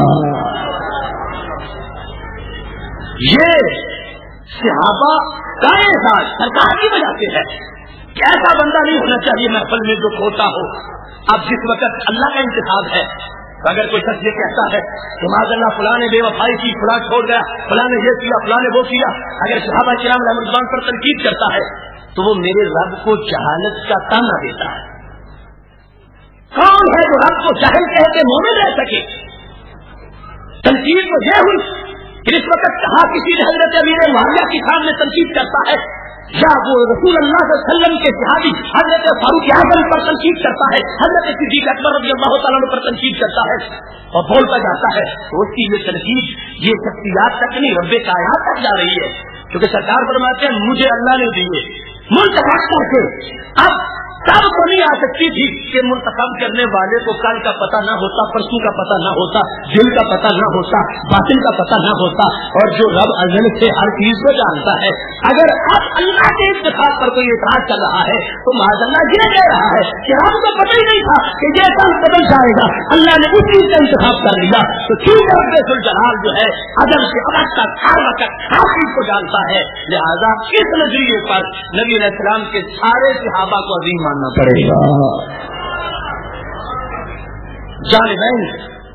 یہ صحابہ کا احساس سرکار کی وجہ سے ہے. ایسا بندہ نہیں ہونا چاہیے محفل میں جو کھوتا ہو. اب جس وقت اللہ کا انتخاب ہے، اگر کوئی شخص یہ کہتا ہے کہ معاذ اللہ فلاں نے بے وفائی کی، فلاں چھوڑ گیا، فلاں نے یہ کیا، فلاں نے وہ کیا، اگر صحابہ کرام رضوان پر تنقید کرتا ہے تو وہ میرے رب کو جہالت کا تانا دیتا ہے. کون ہے جو رب کو جاہل کہہ کے مومن رہ سکے؟ تنقید تو یہ ہوئی کہ اس وقت کہا کسی نے حضرت امیر معاویہ کی سامنے تنقید کرتا ہے، یا وہ رسول اللہ صلی اللہ علیہ وسلم کے صحابی حضرت فاروق اعظم پر تنقید کرتا ہے، حضرت صدیق اکبر رضی اللہ تعالیٰ عنہ پر تنقید کرتا ہے اور بولتا جاتا ہے، تو اس کی یہ تنقید یہ شخصیات تک نہیں رب کائنات تک جا رہی ہے. کیونکہ سرکار فرماتے ہیں مجھے اللہ نے دیے منتخب کر کے. اب تب تو نہیں آ سکتی تھی کہ منتخب کرنے والے کو کل کا پتہ نہ ہوتا، پرسوں کا پتہ نہ ہوتا، دل کا پتہ نہ ہوتا، باطن کا پتہ نہ ہوتا، اور جو رب ازل سے ہر چیز کو جانتا ہے. اگر اب اللہ کے انتخاب پر کوئی اعتراض کر رہا ہے تو معاذ اللہ یہ کہہ رہا ہے کہ رب کو پتہ ہی نہیں تھا کہ یہ کل بدل جائے گا، اللہ نے اس چیز کا انتخاب کر لیا. تو کیونکہ رب ذوالجلال جو ہے ازل سے ابد تک ہر وقت ہر چیز کو جانتا ہے، لہذا اس نظریے پر نبی علیہ السلام کے سارے صحابہ کو عظیم ماننا پڑے گا. جانبین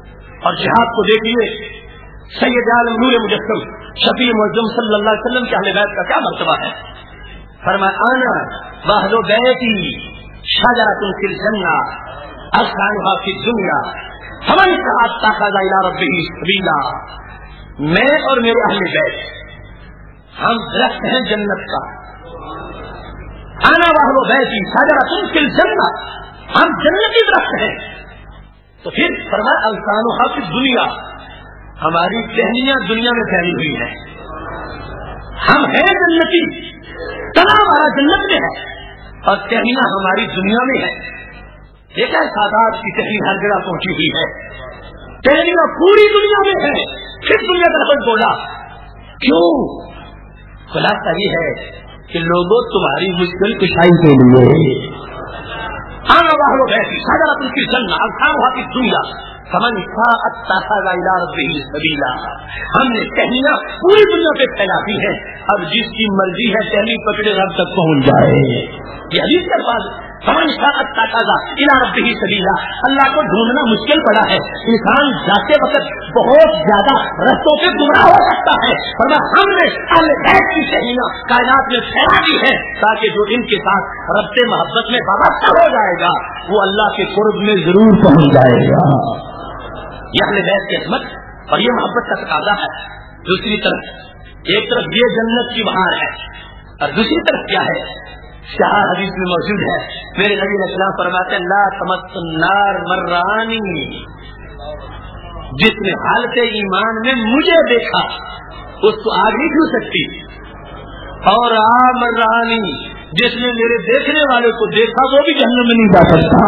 اور جہاد کو دیکھیے، سید عالم نور مجسم شفیع معظم صلی اللہ علیہ وسلم کے اہل بیت کا کیا مرتبہ ہے. فرمایا انا واہل بیتی شجرۃ فی الجنہ اغصانها فی الدنیا فمن اتخذ الی ربہ سبیلا. میں اور میرے اہل بیت ہم درخت ہیں جنت کا. انا واہل بیتی شجرۃ فی الجنہ، ہم جنتی درخت ہیں. تو پھر فرمایا اغصانها فی الدنیا، ہماری ٹہنیاں دنیا میں پھیلی ہوئی ہیں. ہم ہیں جنتی، تنا ہمارا جنت میں ہے اور ٹہنیاں ہماری دنیا میں ہے. دیکھا سادات کی ٹہنی ہر جگہ پہنچی ہوئی ہے، ٹہنیاں پوری دنیا میں ہے. پھر دنیا کا لفظ بولا کیوں؟ خلاصہ یہ ہے کہ لوگوں تمہاری مشکل کشائی کے لیے آنا واہلو بیٹھی شجرۃ فی الجنہ اغصانها فی الدنیا فمن اتخذ الی ربہ سبیلا. ہم نے ٹہنیاں پوری دنیا پہ پھیلا دی ہے، اب جس کی مرضی ہے ٹہنی پکڑے رب تک پہنچ جائے. یہ حدیث کے الفاظ فمن اتخذ الی ربہ سبیلا. اللہ کو ڈھونڈنا مشکل پڑا ہے، انسان جاتے وقت بہت زیادہ رستوں پہ گمراہ ہو سکتا ہے، ورنہ ہم نے اہل بیت کی ٹہنیاں کائنات میں پھیلا دی ہے تاکہ جو ان کے ساتھ ربط محبت میں وابستہ ہو جائے گا وہ اللہ کے قرب میں ضرور پہنچ جائے گا. یہ اہل بیت کی عظمت اور یہ محبت کا تقاضا ہے. دوسری طرف ایک طرف یہ جنت کی بہار ہے اور دوسری طرف کیا ہے؟ شاہ حدیث میں موجود ہے، میرے نبی علیہ السلام فرماتے ہیں لا تمس النار مرانی، جس نے حالت ایمان میں مجھے دیکھا اس کو آگ نہیں چھو سکتی، اور مرانی جس نے میرے دیکھنے والے کو دیکھا وہ بھی جہنم میں نہیں جا سکتا.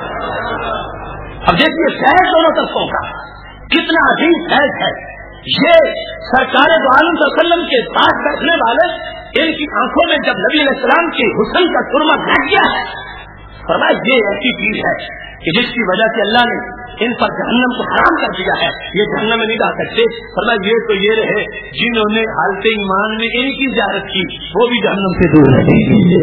اب دیکھیے فیض دونوں طرفوں کا کتنا عظیم فیض ہے. یہ سرکار دو عالم صلی اللہ علیہ وسلم کے پاس بیٹھنے والے ان کی آنکھوں میں جب نبی علیہ السلام کے حسن کا سرما لگ گیا ہے، فرمایا یہ ایسی چیز ہے کہ جس کی وجہ سے اللہ نے ان پر جہنم کو حرام کر دیا ہے، یہ جہنم میں نہیں جا سکتے. فرمایا یہ تو یہ رہے جنہوں نے حالت ایمان میں ان کی زیارت کی وہ بھی جہنم سے دور رہیں گے.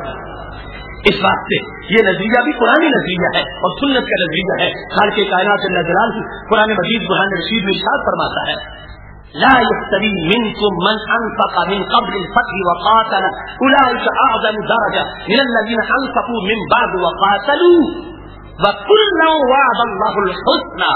اس بات سے یہ نظریہ بھی قرآنی نظریہ ہے اور سنت کا نظریہ ہے. خالق کائنات جل جلالہ قرآن مجید برہان رشید میں ارشاد فرماتا ہے لا يستوي منكم من انفق من قبل الفتح وقاتل اولئك اعظم درجة من الذين انفقوا من بعد وقاتلوا وكلا وعد الله الحسنى.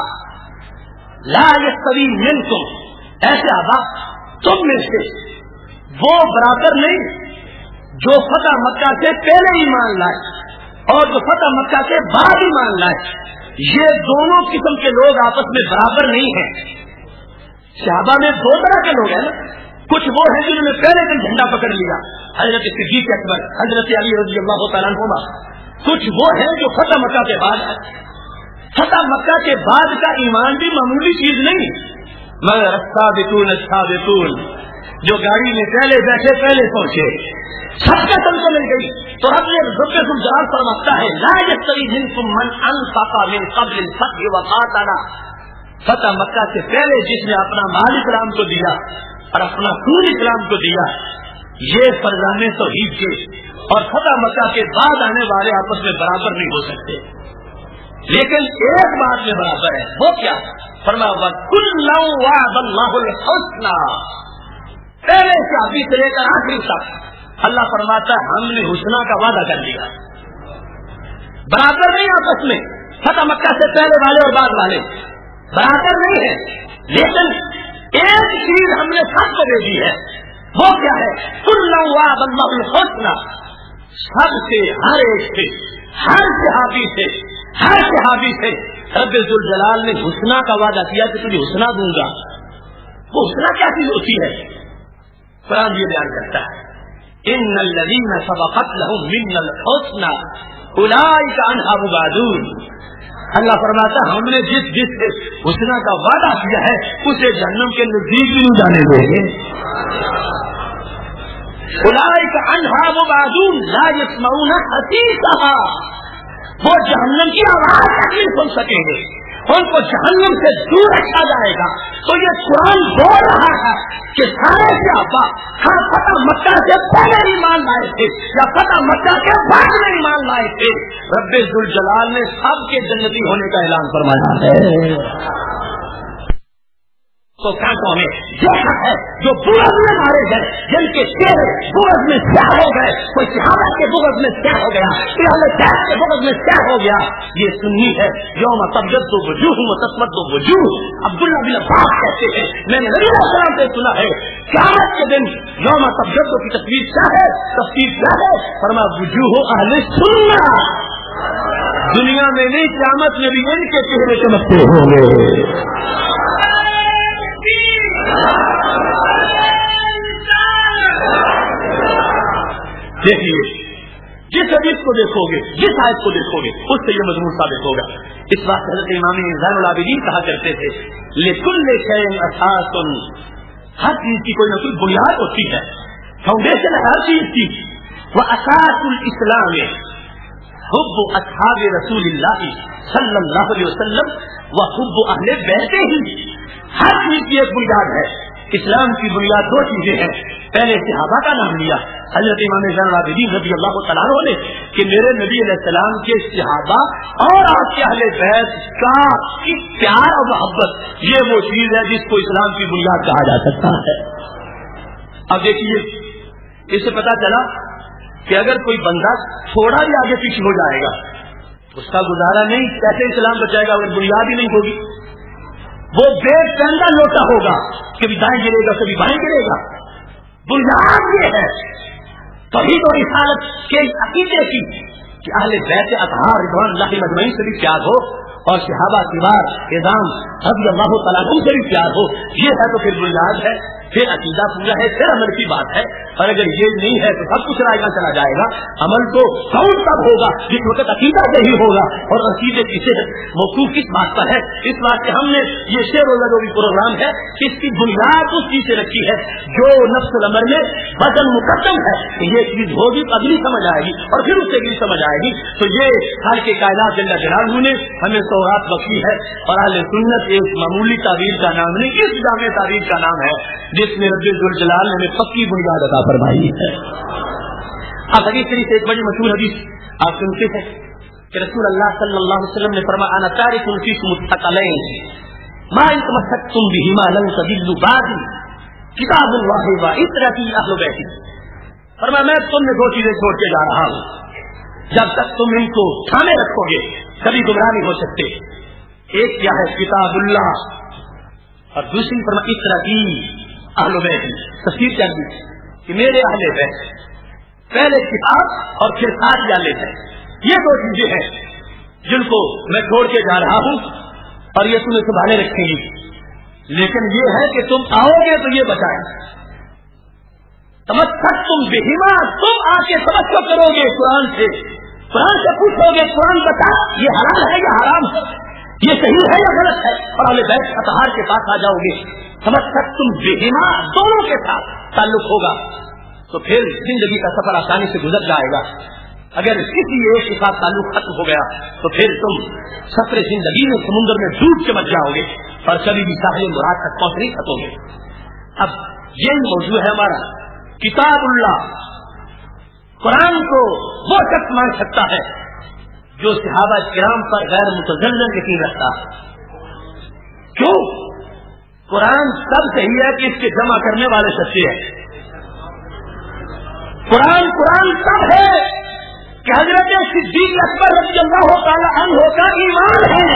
لا يستوي منكم، ایسے آبا تم میں سے وہ برابر نہیں جو فتح مکہ سے پہلے ایمان لائے اور جو فتح مکہ سے بعد ایمان لائے. یہ دونوں قسم کے لوگ آپس میں برابر نہیں ہیں. صحابہ میں دو طرح کے لوگ ہیں نا، کچھ وہ ہیں جنہوں نے پہلے دن جھنڈا پکڑ لیا، حضرت صدیق اکبر، حضرت علی رضی اللہ تعالیٰ عنہما. کچھ وہ ہیں جو فتح مکہ کے بعد ہے. فتح مکہ کے بعد کا ایمان بھی معمولی چیز نہیں، مگر السابقون جو گاڑی میں پہلے بیٹھے پہلے پہنچے، سب کا تن کو مل گئی. تو رب نے رب الجلال فرماتا ہے لا یستوی منکم من انفق من قبل الفتح وقاتل. فتح مکہ سے پہلے جس نے اپنا مال اسلام کو دیا اور اپنا خون اسلام کو دیا، یہ فرزان توحید کے اور فتح مکہ کے بعد آنے والے آپس میں برابر نہیں ہو سکتے. لیکن ایک بات میں برابر ہے، وہ کیا؟ فرمایا وَكُلًّا وَعَدَ اللَّهُ الْحُسْنَى. پہلے صحابی سے لے کر آخری تک اللہ فرماتا ہے ہم نے حسنہ کا وعدہ کر دیا. برابر نہیں آپس میں، فتح مکہ سے پہلے والے اور بعد والے برابر نہیں ہے، لیکن ایک چیز ہم نے سب کو دے دی ہے، وہ کیا ہے؟ كُلًّا وَعَدَ اللَّهُ الْحُسْنَى. سب سے، ہر ایک سے، ہر صحابی سے رب ذوالجلال نے حسنہ کا وعدہ کیا کہ تجھے حسنہ دوں گا. وہ حسنہ کیا چیز ہوتی ہے؟ قرآن یہ بیان کرتا ہے ان الذین سبقت لهم منا الحسنى اولئک عنها مبعدون. اللہ فرماتا ہم نے جس سے حسنہ کا وعدہ کیا ہے اسے جہنم کے نزدیک بھی نہیں جانے دیں گے. اولئک عنها مبعدون لا يسمعون حسیسها. وہ جہنم کی آواز تک نہیں سن سکیں گے، ان کو جہنم سے دور رکھا جائے گا. تو یہ قرآن بول رہا ہے کہ سارے صحابہ ہر فتح مکہ سے پہلے ایمان لائے تھے یا فتح مکہ کے بعد میں ایمان لائے تھے، رب ذوالجلال نے سب کے جنتی ہونے کا اعلان فرمایا ہے. को कांटों में, जो है जो बुग़्ज़ में मारे गए, जिनके चेहरे बुग़्ज़ में स्याह हो गए, कोई सहाबा के बुग़्ज़ में स्याह हो गया, कोई अहले बैत के बुग़्ज़ में स्याह हो गया, ये सुन्नी है। यौम तब्यद्दु वजूह व तस्वद्दु वजूह। अब्दुल्लाह बिन अब्बास कहते हैं, मैंने नबी सल्लल्लाहु अलैहि वसल्लम से सुना है क़यामत के दिन यौम तब्यद्दु की तस्वीर क्या है, तस्वीर क्या है? फरमा वजूह अहले सुन्नह। दुनिया में नहीं, क़यामत में भी इनके चेहरे चमकते होंगे। देखिए, जिस हदीस को देखोगे, जिस आयत को देखोगे, उससे ये मजमून साबित होगा। इस बात हज़रत इमाम ज़ैनुल आबिदीन कहा करते थे, लिकुल्लि शैइन असासुन, हर चीज की कोई न कोई बुनियाद होती है, फाउंडेशन है हर चीज की। व असासुल इस्लाम हुब्बु अस्हाबे रसूलिल्लाह सल्लल्लाहु अलैहि वसल्लम व हुब्बु अहले बैतिही। हर चीज की एक बुनियाद है। इस्लाम की बुनियाद दो चीजें हैं। पहले सहाबा का नाम लिया हजरत इमाम ज़ैनुल आबिदीन रज़ियल्लाहु तआला अन्हु ने कि मेरे नबी अलैहिस्सलाम के सहाबा और आपके अहले बैत का प्यार और मोहब्बत, ये वो चीज है जिसको इस्लाम की बुनियाद कहा जा सकता है। अब देखिए, इससे पता चला कि अगर कोई बंदा थोड़ा भी आगे पीछे हो जाएगा, उसका गुजारा नहीं, कैसे इस्लाम बचाएगा अगर बुनियाद ही नहीं होगी। वो बेपहना लोटा होगा, कभी दाएं गिरेगा कभी बाएं गिरेगा। बुनियाद ये है तौहीद और रिसालत के अकीदे की कि अहले बैत अतहार रिज़वानुल्लाह मजमईन से भी प्यार हो और सहाबा किबार इज़ाम रज़ियल्लाहु तआला अन्हुम से भी प्यार हो। ये है तो फिर बुनियाद है, फिर अकीदा पूरा है, फिर अमल की बात है। और अगर ये नहीं है तो सब कुछ रायगा चला जाएगा। अमल तो कौन तब होगा जिस वक्त अकीदा सही होगा। और अकीदे की सेहत मौकूफ किस बात पर है? इस बात से हमने ये शेर जो भी प्रोग्राम है, इसकी बुनियाद उस चीज से रखी है जो नफ्स अमर में वजन मुकद्दम है। ये चीज होगी तो अगली समझ आएगी और फिर उससे अगली समझ आएगी। तो ये खालिक़ कायनात जल्ल जलालहू ने हमें तौरात बख्शी है। और अहले सुन्नत एक मामूली ताबीर का नाम नहीं, इस जामे ताबीर का नाम है जिसमें रब्बुल जुल जलाल ने पक्की बुनियाद अता फरमाई है। अब हदीस शरीफ से एक बड़ी मशहूर हदीस आप सुनते हैं कि रसूल अल्लाह सल्लल्लाहु अलैहि वसल्लम ने फरमाया, अना तारिकुन फीकुम मुस्तक़लैन मा इन तमस्सकतुम बिहिमा लन तदिल्लु बादी किताबुल्लाह व इत्रती अहले बैती। फरमाया, मैं तुमने दो चीजें छोड़ के जा रहा हूँ, जब तक तुम इनको थामे रखोगे कभी गुमराह नहीं हो सकते। एक क्या है? किताबुल्लाह, और दूसरी फरमाया इत्रती अहले बैती। तफसीर क्या दी कि मेरे अहले बैत, पहले किताब और फिर साथ अहले बैत। ये दो चीजें हैं जिनको मैं छोड़ के जा रहा हूं और ये तुम्हें संभाले रखेंगी। लेकिन ये है कि तुम आओगे तो ये बचाए। तमस्सक तुम बिहिमा, तुम आके तवज्जो करोगे कुरान से पूछोगे कुरान बता ये हलाल है या हराम है, ये सही है या गलत है, और अहले बैत अतहार के पास आ जाओगे। तमस्सक तुम बिहिमा, दोनों के साथ ताल्लुक होगा तो फिर जिंदगी का सफर आसानी से गुजर जाएगा। अगर किसी एक के साथ ताल्लुक खत्म हो गया तो फिर तुम सफर जिंदगी में समुद्र में डूब के मर जाओगे और कभी भी साहिल मुराद तक पहुंच नहीं सकोगे। अब ये मौजूद है हमारा किताबुल्लाह। कुरान को वो शख्स मान सकता है जो सहाबा किराम पर गैर मुतज़ल्लिल यकीन रखता है। क्यों? कुरान तब सही है कि इसके जमा करने वाले सच्चे हैं। कुरान तब है कि हजरत सिद्दीक अकबर रज़ियल्लाहु तआला अन्हु का ईमान है।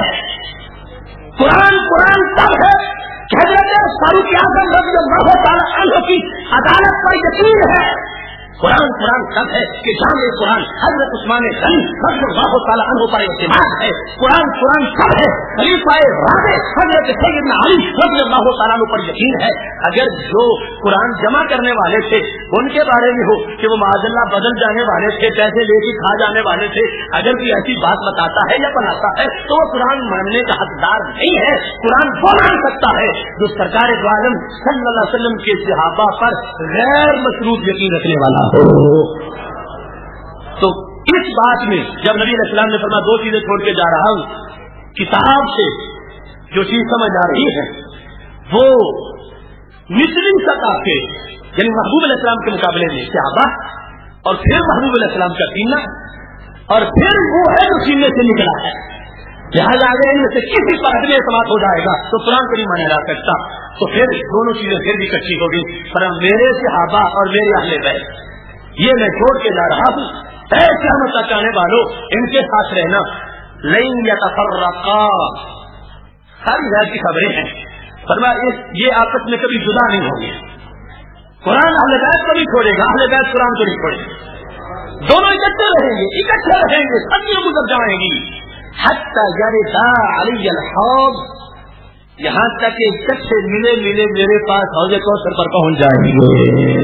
कुरान तब है कि हजरत फारूक आज़म रज़ियल्लाहु तआला अन्हु की अदालत पर यकीन है। कुरान तब है कि जामे कुरान हजरत उस्मान गनी रज़ियल्लाहु तआला अन्हु पर इत्मीनान है। कुरान तब है खलीफाए राशि हजरत सैयदना अली रज़ियल्लाहु तआला अन्हु पर यकीन है। अगर जो कुरान जमा करने वाले थे उनके बारे में हो कि वो माज़अल्लाह बदल जाने वाले थे, पैसे लेके खा जाने वाले थे, अगर कोई ऐसी बात बताता है या बनाता है तो वो कुरान मानने का हकदार नहीं है। कुरान वो मान सकता है जो सरकार दो आलम सल्लल्लाहु अलैहि वसल्लम के सहाबा पर गैर मशरूत यकीन रखने वाला हो। तो इस बात में जब नबी अलैहि सलाम ने फरमाया दो चीजें छोड़ के जा रहा हूं, किताब से जो चीज समझ आ रही है वो मिस्री सतह के यानी महबूब अलैहि सलाम के मुकाबले में सहाबा, और फिर महबूब अलैहि सलाम का सीना, और फिर वो है जो सीने से निकला है। लिहाजा अगर इनमें से किसी पर अदले समाप्त हो जाएगा तो कुरान को नहीं माना जा सकता। تو پھر دونوں چیزیں پھر بھی اکٹھی ہوگی. پر میرے صحابہ اور میرے اہل بیت یہ میں چھوڑ کے جا رہا ہوں. اے قیامت تک آنے والوں ان کے ساتھ رہنا. لن یتفرقا ساری ظاہر کی خبریں ہیں. فرمایا یہ آپس میں کبھی جدا نہیں ہوں گے. قرآن اہل بیت کو نہیں چھوڑے گا, اہل بیت قرآن کو نہیں چھوڑے گا. دونوں اکٹھے رہیں گے صدیوں گزر جائیں گی. حتی یردا علی الحوض, یہاں تک کہ اکٹھے ملے میرے پاس حوض کوثر پر پہنچ جائیں گے.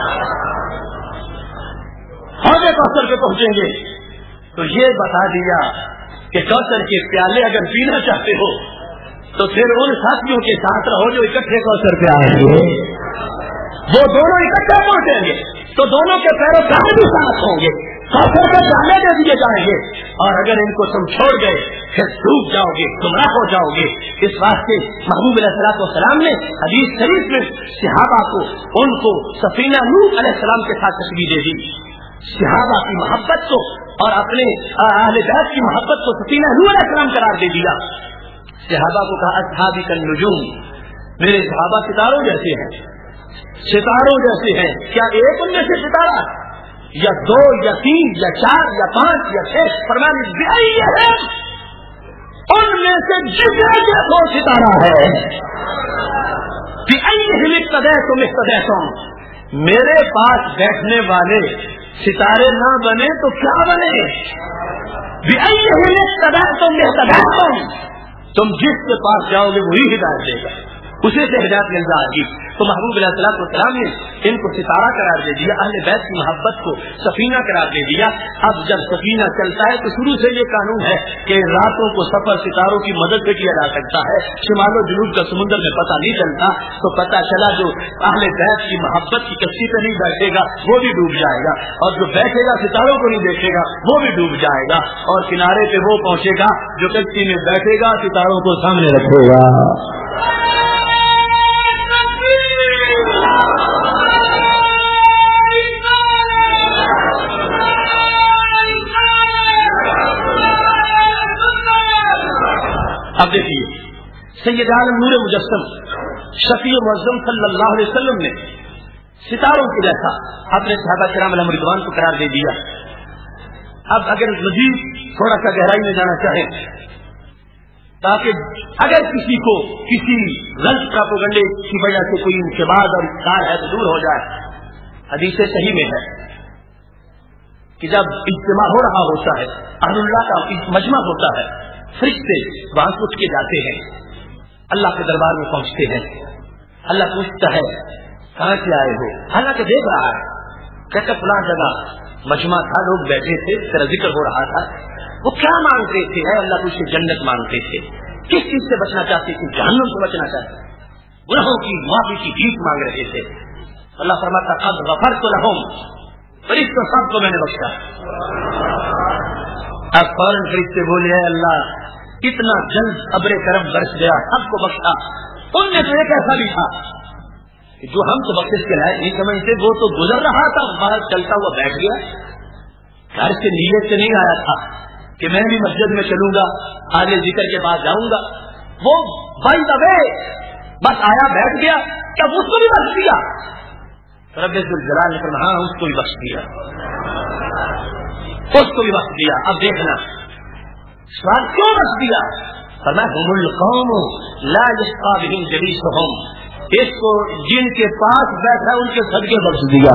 حوض کوثر پہ پہنچیں گے تو یہ بتا دیا کہ کوثر کے پیالے اگر پینا چاہتے ہو تو پھر ان ساتھیوں کے ساتھ رہو جو اکٹھے کوثر پہ آئیں گے. وہ دونوں اکٹھے پہنچیں گے تو دونوں کے پیروکار بھی ساتھ ہوں گے. کوثر پہ جانے دے دیے جائیں گے. اور اگر ان کو تم چھوڑ گئے پھر ڈوب جاؤ گے, گمراہ ہو جاؤ گے. اس واسطے محبوب علیہ السلام نے حدیث شریف میں صحابہ کو ان کو سفینہ نوح علیہ السلام کے ساتھ تشبیہ دے دی. صحابہ کی محبت کو اور اپنے اہل بیت کی محبت کو سفینہ نوح علیہ السلام قرار دے دیا. صحابہ کو کہا اصحابی کالنجوم, میرے صحابہ ستاروں جیسے ہیں, ستاروں جیسے ہیں. کیا ایک ان میں سے ستارہ یا دو یا تین یا چار یا پانچ یا چھ؟ فرمایا ان میں سے جتنے کے دو ستارہ ہے. تم میرے پاس بیٹھنے والے ستارے نہ بنے تو کیا بنے؟ تم جس کے پاس جاؤ گے وہی ہدایت دے گا, اسے سے ہدایت مل جائے گی. تو محبوب علیہ السلام نے ان کو ستارہ قرار دے دیا, اہل بیت کی محبت کو سفینہ قرار دے دیا. اب جب سفینہ چلتا ہے تو شروع سے یہ قانون ہے کہ راتوں کو سفر ستاروں کی مدد سے کیا جا سکتا ہے. شمال و جنوب کا سمندر میں پتہ نہیں چلتا, تو پتہ چلا جو اہل بیت کی محبت کی کشتی پہ نہیں بیٹھے گا وہ بھی ڈوب جائے گا, اور جو بیٹھے گا ستاروں کو نہیں دیکھے گا وہ بھی ڈوب جائے گا, اور کنارے پہ وہ پہنچے گا جو کشتی میں بیٹھے گا ستاروں کو سامنے رکھے گا. اب دیکھیے سید عالم نور مجسم شفیع معظم صلی اللہ علیہ وسلم نے ستاروں کے جیسا اپنے صحابہ کرام علیہم رضوان کو قرار دے دیا. اب اگر مزید تھوڑا سا گہرائی میں جانا چاہیں تاکہ اگر کسی کو کسی غلط پروپیگنڈے کی وجہ سے کوئی انتباہ اور اقرار ہے تو دور ہو جائے. حدیث صحیح میں ہے کہ جب اجتماع ہو رہا ہوتا ہے, اہل اللہ کا مجمع ہوتا ہے, فرشتے وہاں اٹھ کے جاتے ہیں, اللہ کے دربار میں پہنچتے ہیں. اللہ پوچھتا ہے کہاں سے آئے ہو؟ حالانکہ دیکھ رہا ہے کہتا فلاں جگہ مجمع تھا, لوگ بیٹھے تھے, تیرا ذکر ہو رہا تھا. وہ کیا مانگتے تھے؟ اللہ کو اس سے جنت مانگتے تھے. کس چیز سے بچنا چاہتے تھے؟ جہنم سے بچنا چاہتے, گناہوں کی معافی کی بھیک مانگ رہے تھے. اللہ فرماتا قد غفرت لہم, فرشتوں سب کو میں نے بخشا. اب فوراً فرشتے بولے اللہ کتنا جلد ابر کرم برس گیا, سب کو بخشا. ان میں تو ایک ایسا بھی تھا کہ جو ہم تو بخشش کے لائق نہیں سمجھتے, وہ تو گزر رہا تھا, باہر چلتا ہوا بیٹھ گیا, گھر سے نیت سے نہیں آیا تھا کہ میں بھی مسجد میں چلوں گا, آگے ذکر کے بعد جاؤں گا. وہ بائی دا وے بس آیا بیٹھ گیا. کیا اس کو بھی بخش دیا؟ رب ذوالجلال نے فرمایا ہاں اس کو بھی بخش دیا, اس کو بھی بخش دیا. اب دیکھنا سوال کیوں بخش دیا؟ فرمایا ہم القوم لا یشقی بہم جلیسہم, اس کو جن کے پاس بیٹھا ان کے صدقے بخش دیا.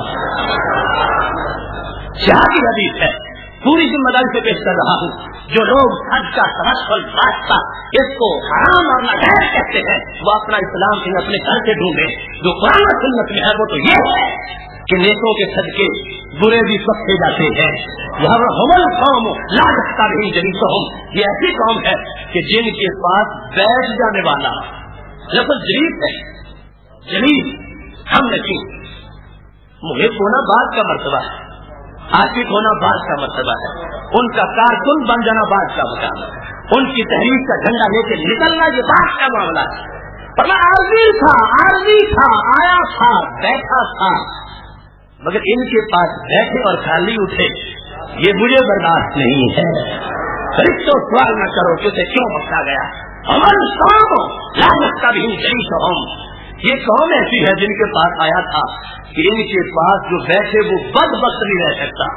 شاہ کی حدیث ہے, پوری ذمہ داری سے پیش کر رہا ہوں. جو لوگ حج کا تنفل واسطہ اس کو حرام اور ناجائز کہتے ہیں وہ اپنا اسلام سے اپنے گھر سے ڈھونڈے. جو قرآن و سنت میں ہے وہ تو یہ ہے کہ نیکوں کے صدقے برے بھی بخشے جاتے ہیں. یہاں ہمل قوم لا یشقی بہم جلیسہم, یہ ایسی قوم ہے کہ جن کے پاس بیٹھ جانے والا لفظ جلیس ہے. جلیس ہم نہیں, محب ہونا بعد کا مرتبہ ہے, عاشق ہونا بعد کا مرتبہ ہے, ان کا کارکن بن جانا بعد کا مقام ہے, ان کی تحریک کا جھنڈا لے کے نکلنا یہ بعد کا معاملہ ہے. پر میں عارضی تھا آیا تھا بیٹھا تھا, مگر ان کے پاس بیٹھے اور خالی اٹھے یہ مجھے برداشت نہیں ہے. فرشتوں سوال نہ کرو کہ اسے کیوں بخشا گیا, अमन कौम लागत का भी जई कौम, ये कौम ऐसी है जिनके पास आया था कि इनके पास जो बैठे वो बदबख्त नहीं रह सकता।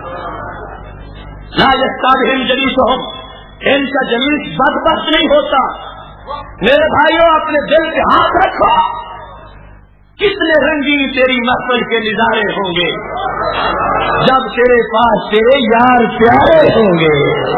लागत का भी जई कौम, इनका जलीस बदबख्त नहीं होता। मेरे भाइयों, अपने दिल पे हाथ रखो, कितने रंगीन तेरी महफिल के नजारे होंगे जब तेरे पास तेरे यार प्यारे होंगे।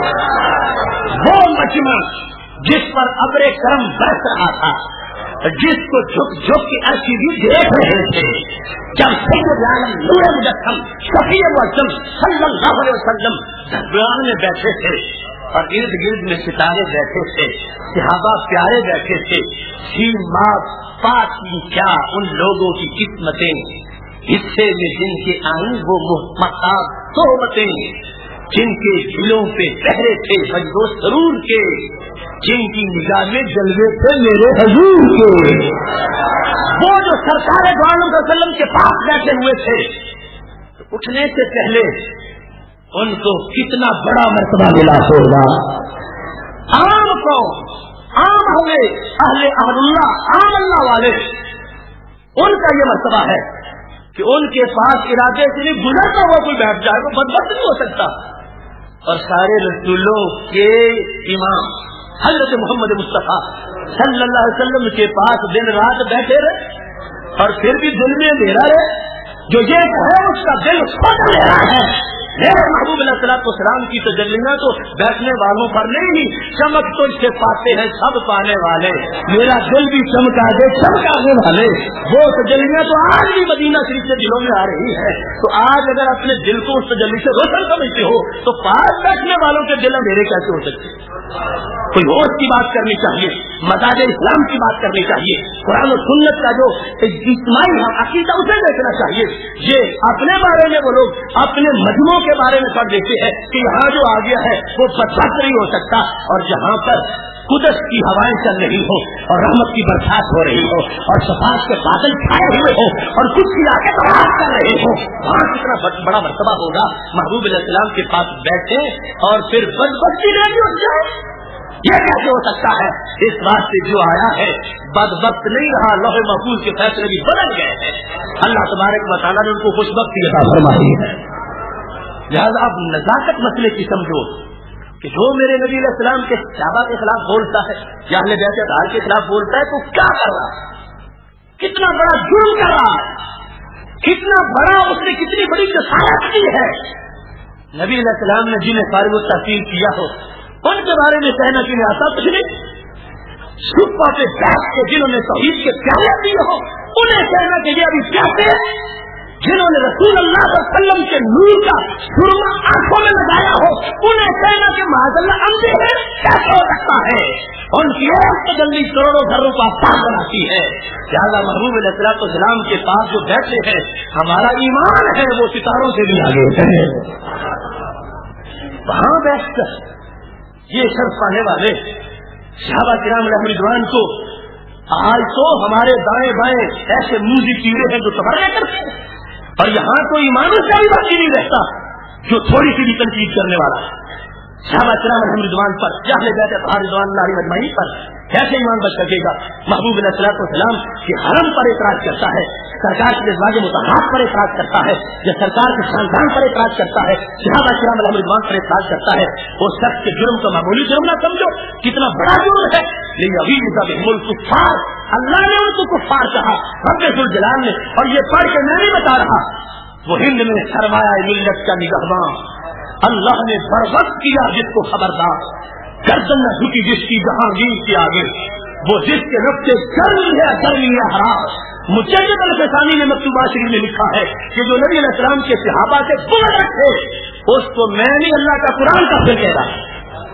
वो मजमा जिस पर अब्रे करम बरस रहा था, जिसको झुक झुक के अर्शी भी देख रहे थे, जब सैयद आलम नूर मुजस्सम शफीए मुअज्जम सल्लल्लाहु अलैहि वसल्लम दरबार में बैठे थे और इर्द गिर्द में सितारे बैठे थे, सहाबा प्यारे बैठे थे, सीमा पाक की क्या उन लोगों की किस्मतें, हिस्से में जिनके आई वो महताब सोहबतें, जिनके दिलों पे पहरे थे बजो सरूर के, जिनकी निगाह में जलवे थे मेरे हजूर के, वो जो सरकार दो आलम वसल्लम के पास बैठे हुए थे, तो उठने से पहले उनको कितना बड़ा मर्तबा मिला होगा। आम को आम होंगे, अहले अहलुल्लाह आम अल्लाह वाले, उनका ये मर्तबा है कि उनके पास इरादे से नहीं गुजरता हुआ कोई बैठ जाए, वो बदबख्त नहीं हो सकता। और सारे रसूलों के इमाम हजरत मोहम्मद मुस्तफा सल्लल्लाहु अलैहि वसल्लम के पास दिन रात बैठे रहे और फिर भी दिल में अंधेरा रहे, जो ये है उसका दिल खोद ले रहा है। मेरे महबूब अलैहिस्सलाम की तजल्लियां तो बैठने वालों पर नहीं, चमक तो इससे पाते हैं सब पाने वाले, मेरा दिल भी चमका दे चमकाने वाले, वो तजल्लियां तो आज भी मदीना शरीफ के दिलों में आ रही है। तो आज अगर अपने दिल को उस तजल्ली से रोशन समझते हो तो पास बैठने वालों के दिल अंधेरे कैसे हो सकते? कोई होश की बात करनी चाहिए, मदाद इस्लाम की बात करनी चाहिए, कुरान और सुन्नत का जो इज्तिमाई अकीदा उसे देखना चाहिए। ये अपने बारे में वो लोग अपने मजमों के बारे में पढ़ देते हैं कि यहाँ जो आ गया है वो बदबख्त नहीं हो सकता, और जहाँ पर कुदरत की हवाएं चल रही हो और रहमत की बरसात हो रही हो और सफात के बादल छाए हुए हो और कुछ इलाके तबाह कर रहे हो, वहाँ कितना बड़ा मर्तबा होगा महबूब अलैहिस्सलाम के पास बैठे और फिर बदबख्ती नहीं उठ जाए। ये कैसे हो सकता है? इस बात से जो आया है बदबख्त नहीं रहा, लौह महफूज के फैसले भी बदल गए हैं। अल्लाह तबारक व तआला ने उनको खुशबख्ती अता फरमाई है। लिहाजा आप नजाकत मसले की समझो कि जो मेरे नबी अलैहि सलाम के सहाबा के खिलाफ बोलता है या अहले बैत अतहार के खिलाफ बोलता है तो क्या कर रहा है, कितना बड़ा जुर्म कर रहा है, कितना बड़ा उसने कितनी बड़ी जसारत की है। नबी अलैहि सलाम ने जिन्हें फारिग तहसील किया हो उनके बारे में कहना कि आता कुछ नहीं, सुप्पा पे बैठ के जिन्होंने तौहीद के प्याले दिए हो उन्हें कहना कि ये अभी प्यासे, जिन्होंने रसूल अल्लाह सल्लल्लाहु अलैहि वसल्लम के नूर का सुरमा आंखों में लगाया हो उन्हें कहना कि माज़अल्लाह अंधे हैं, कैसे हो सकता है? उनकी एक तजल्ली करोड़ों घरों का पास बनाती है। लिहाजा महबूब अलैहिस्सलाम के पास जो बैठे हैं हमारा ईमान है वो सितारों से भी आगे है। वहां बैठकर ये शर्फ पाने वाले सहाबा किराम रिजवान को आज तो हमारे दाएं बाएं ऐसे मुंह कीड़े हैं जो तबर्रा करते हैं, और यहाँ तो ईमानों से भी बाकी नहीं रहता जो थोड़ी सी भी तनकीद करने वाला सहाबा किराम रिजवान पर या अहले बैत अतहार रिजवानुल्लाह अलैहिम अजमईन पर कैसे ईमान बच सकेगा? महबूब अलैहिस्सलाम के हरम पर एतराज करता है, सरकार के अज़वाज मुतहहारात पर एतराज करता है, या सरकार के खानदान पर एतराज करता है, सहाबा किराम अलैहिम रिजवान पर एतराज करता है, वो शख्स के जुर्म को मामूली जुर्म ना समझो, कितना बड़ा जुर्म है। लेकिन अभी कुफ्फार, अल्लाह ने उनको कुफ्फार कहा रब्बे जुल जलाल ने, और ये पढ़ के मैं नहीं बता रहा, वो हिंद में सरमाया मिल्लत का निगहबान अल्लाह ने बर्वक्त किया जिसको खबरदार, गर्दन न झुकी जिसकी जहांगीर के आगे, वो जिसके रफ्ते गर्मी है हराम। मुजद्दिद अल-फ़सानी ने मकतूबा शरीफ में लिखा है कि जो नबी अलैहि सलाम के सहाबा से बुग़्ज़ रखे उसको मैं नहीं अल्लाह का कुरान का फिर कह रहा,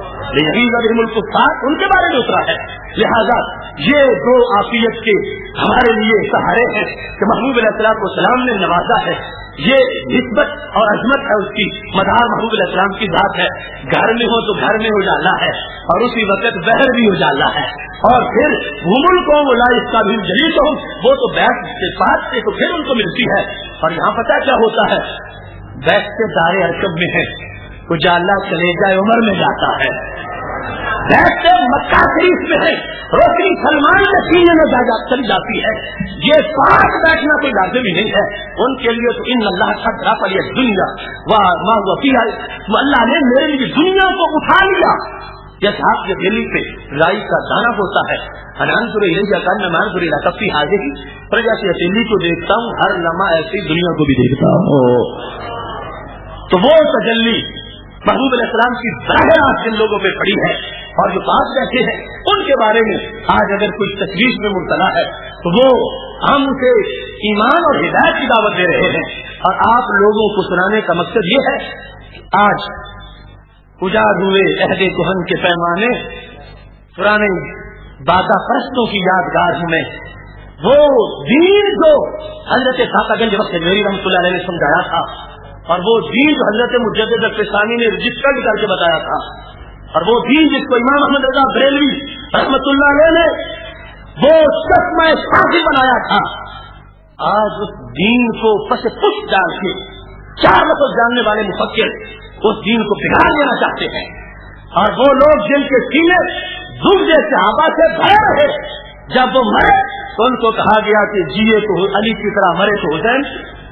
उनके बारे में उतरा है। लिहाजा ये दो आफियत के हमारे लिए सहारे हैं कि महबूब अलैहिस्सलाम ने नवाजा है, ये निस्बत और अजमत है उसकी, मदार महबूब अलैहिस्सलाम की जात है। घर में हो तो घर में उजाला है और उसी वक्त बहर भी उजाला है, और फिर घूमुल को उला इसका भी जलीस हो, वो तो बैठ के बात से तो फिर उनको मिलती है। और यहाँ पता क्या होता है, बैठ के दारे अरकब में है, उजाला कलेजा उमर में जाता है, بیٹھتے مکہ شریف میں ہے، روشنی سلمان کے سینے میں چلی جاتی ہے، یہ پاس بیٹھنا کوئی لازمی نہیں ہے ان کے لیے۔ تو ان اللہ قدرا پر یہ دنیا اللہ نے میرے لیے دنیا کو اٹھا لیا، جیسے آپ کے دلی پہ رائی کا دانا ہوتا ہے، جیسے دلی کو دیکھتا ہوں ہر لمحہ ایسی دنیا کو بھی دیکھتا ہوں۔ تو وہ تجلی محبوب علیہ السلام کی ظاہر آج جن لوگوں پہ پڑی ہے اور جو پاس بیٹھے ہیں ان کے بارے میں آج اگر کوئی تشویش میں مبتلا ہے تو وہ ہم اسے ایمان اور ہدایت کی دعوت دے رہے ہیں، اور آپ لوگوں کو سنانے کا مقصد یہ ہے کہ آج اجاڑ ہوئے عہد کہن کے پیمانے، پرانے بادا پرستوں کی یادگار میں وہ دین جو حضرت ساقہ گنج وقت میری رحمۃ اللہ علیہ نے سمجھایا تھا، اور وہ دین جو حضرت مجدد الفسانی نے رجسٹرڈ کر کے بتایا تھا، اور وہ دین جس کو امام احمد رضا بریلوی رحمۃ اللہ علیہ نے وہ چشمہ صافی بنایا تھا، آج اس دین کو پس پش ڈال کے چار لفظ جاننے والے مفکر اس دین کو بگاڑ دینا چاہتے ہیں، اور وہ لوگ جن کے سینے دودھ صحابہ سے بھرے رہے، جب وہ مرے تو ان کو کہا گیا کہ جیے تو علی کی طرح، مرے تو حسین۔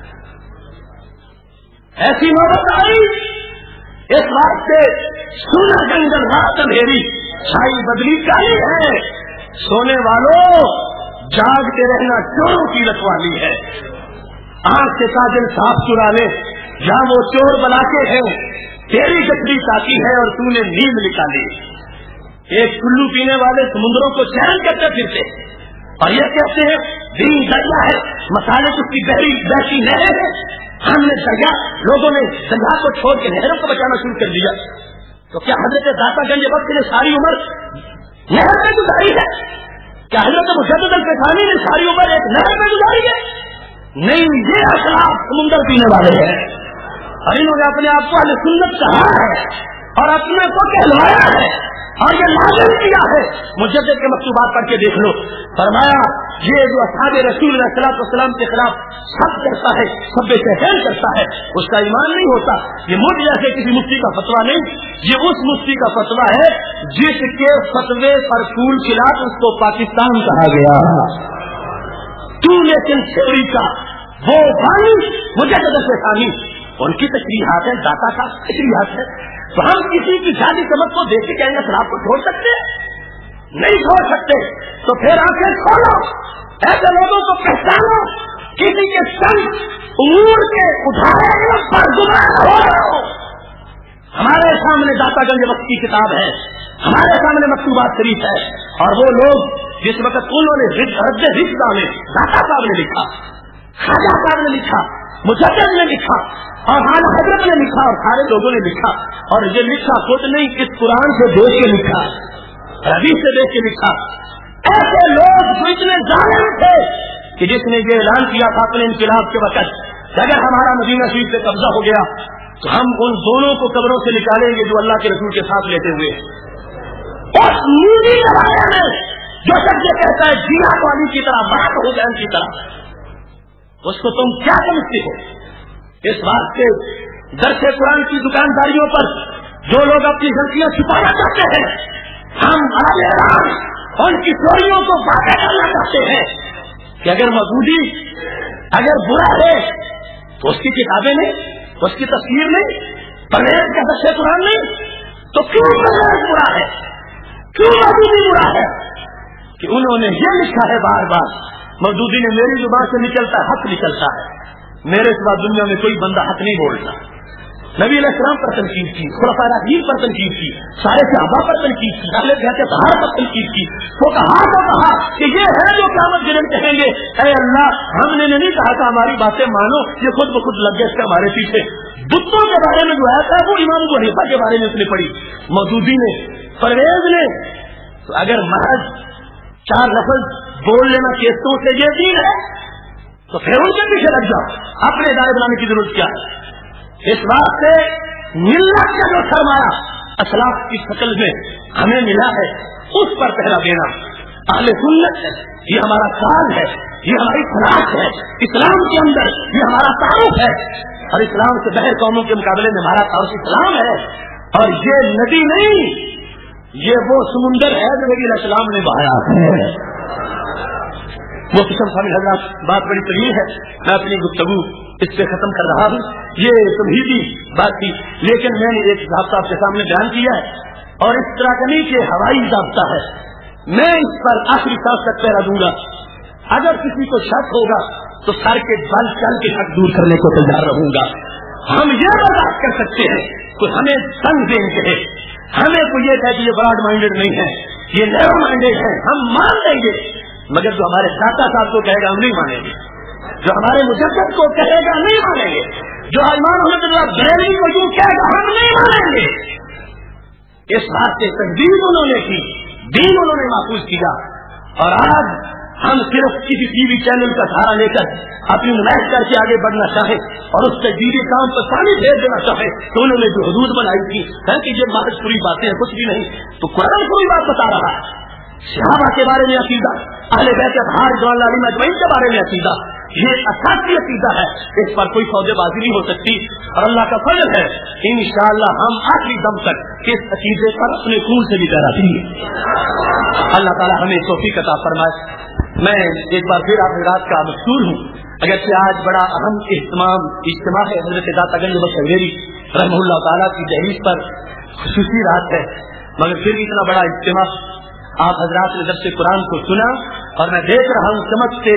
ایسی نوبت آئی، اس بات سے سونا جنگل رات اندھیری چھائی بدلی کالی ہے، سونے والوں جاگتے رہنا چوروں کی رکھوالی ہے، آنکھ سے کاجل صاف چرا لے، جہاں وہ چور بلا کے ہیں تیری گٹری تاکی ہے اور تو نے نیند نکالی۔ ایک کلو پینے والے سمندروں کو چیلنج کرتے پھرتے اور یہ کہتے ہیں دین دریا ہے، مسالے اس کی بہتی نہر ہے، ہم نے دریا، لوگوں نے دریا کو چھوڑ کے نہروں کو بچانا شروع کر دیا۔ تو کیا حضرت داتا گنج وقت نے ساری عمر نہر میں گزاری ہے؟ کیا حضرت مجدد الفسانی نے ساری عمر ایک نہر میں گزاری ہے؟ نہیں، یہ اخلاق سمندر پینے والے ہیں، اور انہوں نے اپنے آپ کو اہل سنت کہا ہے اور اپنے کو کہلوایا ہے اور یہ لازم کیا ہے۔ مجدد کے مکتوبات پڑھ کے دیکھ لو، فرمایا یہ جو اصحاب رسول علیہ الصلوۃ والسلام کے خلاف سب کرتا ہے، سب تحقیر کرتا ہے، اس کا ایمان نہیں ہوتا۔ یہ مجھ جیسے کسی مفتی کا فتویٰ نہیں، یہ اس مفتی کا فتویٰ ہے جس کے فتوے پر پھول کھلا اس کو پاکستان کہا گیا۔ تو لیکن تھیوری کا وہ بانی مجدد الفسانی، ان کی تشریحات ہیں، داتا کا تشریحات ہے، تو ہم کسی کی شادی سمجھ کو دیکھ کے کہیں گے خلاف کو چھوڑ سکتے ہیں؟ نہیں چھوڑ سکتے۔ تو پھر آنکھیں کھولو، ایسے لوگوں کو پہچانو، کسی کے سنگ امور کے اٹھائے پر گمراہ ہو رہے ہو۔ ہمارے سامنے داتا گنج وقت کی کتاب ہے، ہمارے سامنے مکتوبات شریف ہے، اور وہ لوگ جس وقت انہوں نے رد رشتہ میں داتا صاحب نے لکھا، خواجہ صاحب نے لکھا، مجدد نے لکھا، اور حالا حضرت نے لکھا، اور سارے لوگوں نے لکھا، اور یہ لکھا خود نہیں، اس قرآن سے دیکھ کے لکھا، حدیث سے دیکھ کے لکھا۔ ایسے لوگ جو اتنے ظالم تھے کہ جس نے یہ اعلان کیا تھا اپنے انقلاب کے وقت کہ اگر ہمارا مدینہ شریف سے قبضہ ہو گیا تو ہم ان دونوں کو قبروں سے نکالیں گے جو اللہ کے رسول کے ساتھ لیتے ہوئے۔ اس نیلی زمانے میں جو شخص یہ کہتا ہے جیات والی کی طرح، بات ہو جائے کی طرح، اس کو تم کیا سمجھتے ہو؟ اس بات سے درس قرآن کی دکانداریوں پر جو لوگ اپنی غلطیاں چھپانا چاہتے ہیں، ہم ان کی چوریوں کو واقع کرنا چاہتے ہیں کہ اگر مودودی اگر برا ہے تو اس کی کتابیں نہیں، اس کی تصویر نہیں، پرہیز کا درس قرآن نہیں، تو کیوں پرہیز برا ہے، کیوں مودودی برا ہے؟ کہ انہوں نے یہ لکھا ہے بار بار، مودودی نے میری زبان سے نکلتا حق نکلتا ہے، میرے سوا دنیا میں کوئی بندہ حق نہیں بولتا۔ نبی علیہ السلام پر تنقید کی، خلفاء راشدین پر تنقید کی، سارے صحابہ پر تنقید کی، اہل بیت طہارہ پر تنقید کی، تو کہا کہ یہ ہے جو قیامت کے دن کہیں گے اے اللہ ہم نے نہیں کہا تھا ہماری باتیں مانو، یہ خود بخود لگ گئے اس کے ہمارے پیچھے۔ بتوں کے بارے میں جو آیا تھا وہ امام ابو حنیفہ کے بارے میں اس نے پڑھی، مودودی نے، پرویز نے، تو اگر محض 4 لفظ بول لینا کیسوں سے یہ دین ہے تو پھر ان کے پیچھے لگ جاؤ، اپنے ادارے بنانے کی ضرورت کیا ہے؟ اس بات سے ملت کا جو سرمایہ اسلاف کی شکل میں ہمیں ملا ہے اس پر پہرا دینا اہل سنت ہے، یہ ہمارا کام ہے، یہ ہماری خلاف ہے، اسلام کے اندر یہ ہمارا تعارف ہے، اور اسلام سے بہر قوموں کے مقابلے میں ہمارا تعارف اسلام ہے، اور یہ نبی نہیں یہ وہ سمندر ہے جو نبی علیہ السلام نے بہایا ہے. وہ قسم شامل حضرات بات بڑی طویل ہے, میں اپنی گفتگو اس پہ ختم کر رہا ہوں. یہ توحیدی بات تھی, لیکن میں نے ایک ضابطہ آپ کے سامنے بیان کیا ہے, اور اس طرح کا نہیں کہ ہوائی ضابطہ ہے. میں اس پر آخری سانس تک پہرا دوں گا. اگر کسی کو شک ہوگا تو سر کے بل چل کے شک دور کرنے کو تیار رہوں گا. ہم یہ برداشت کر سکتے ہیں کہ ہمیں تنگ دیں گے, ہمیں کوئی یہ کہے کہ یہ براڈ مائنڈیڈ نہیں ہے, یہ نیرو مائنڈیڈ ہے, ہم مان لیں گے. مگر جو ہمارے داتا صاحب کو کہے گا ہم نہیں مانیں گے, جو ہمارے مجدد کو کہے گا نہیں مانیں گے, جو امام محمد اللہ بریلوی کو یوں کہے گا ہم نہیں مانیں گے. اس بات سے تجدید انہوں نے کی, دین انہوں نے محفوظ کیا. اور آج ہم صرف کسی ٹی وی چینل کا سہارا لے کر اپنی نمائش کر کے آگے بڑھنا چاہیں اور اس تجدیدی کام پر پانی بھیج دینا چاہیں تو انہوں نے جو حدود بنائی تھی کہ یہ محض پوری باتیں ہیں, کچھ بھی نہیں. تو قرآن کوئی بات بتا رہا ہے, صحابہ کے بارے میں عقیدہ, اہل بیت اطہار رضوان اللہ علیہم اجمعین کے بارے میں عقیدہ, یہ اساسی عقیدہ ہے, اس پر کوئی سودے بازی نہیں ہو سکتی. اور اللہ کا فضل ہے انشاءاللہ ہم آخری دم تک اس عقیدے پر اپنے خون سے بھی ڈرا دیں گے. اللہ تعالی ہمیں توفیق عطا فرمائے. میں ایک بار پھر آپ حضرات کا مشکور ہوں, اگرچہ آج بڑا اہم اجتماع ہے حضرت داتا گنج بخش حویری رحمہ اللہ تعالیٰ کی دہلیز پر خصوصی رات ہے, مگر پھر بھی اتنا بڑا اجتماع آپ حضرات نے درس قرآن کو سنا اور میں دیکھ رہا ہوں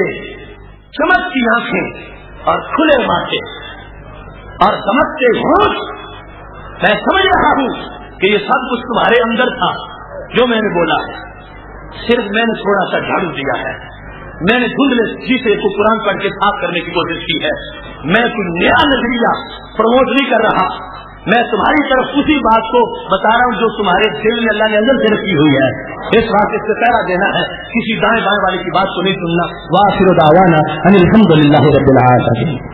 چمکتی آنکھیں اور کھلے ماتھے اور چمکتے ہونٹ. میں سمجھ رہا ہوں کہ یہ سب کچھ تمہارے اندر تھا جو میں نے بولا ہے, صرف میں نے تھوڑا سا جھاڑو دیا ہے. میں نے دھندلے شیشے کو قرآن پڑھ کے صاف کرنے کی کوشش کی ہے. میں کوئی نیا نظریہ پروموٹ نہیں کر رہا, میں تمہاری طرف اسی بات کو بتا رہا ہوں جو تمہارے دل میں اللہ نے اندر سے رکھی ہوئی ہے. اس بات سے پہرا دینا ہے, کسی دائیں بائیں والے کی بات کو نہیں سننا. وآخر دعوانا ان الحمد للہ رب العالمین.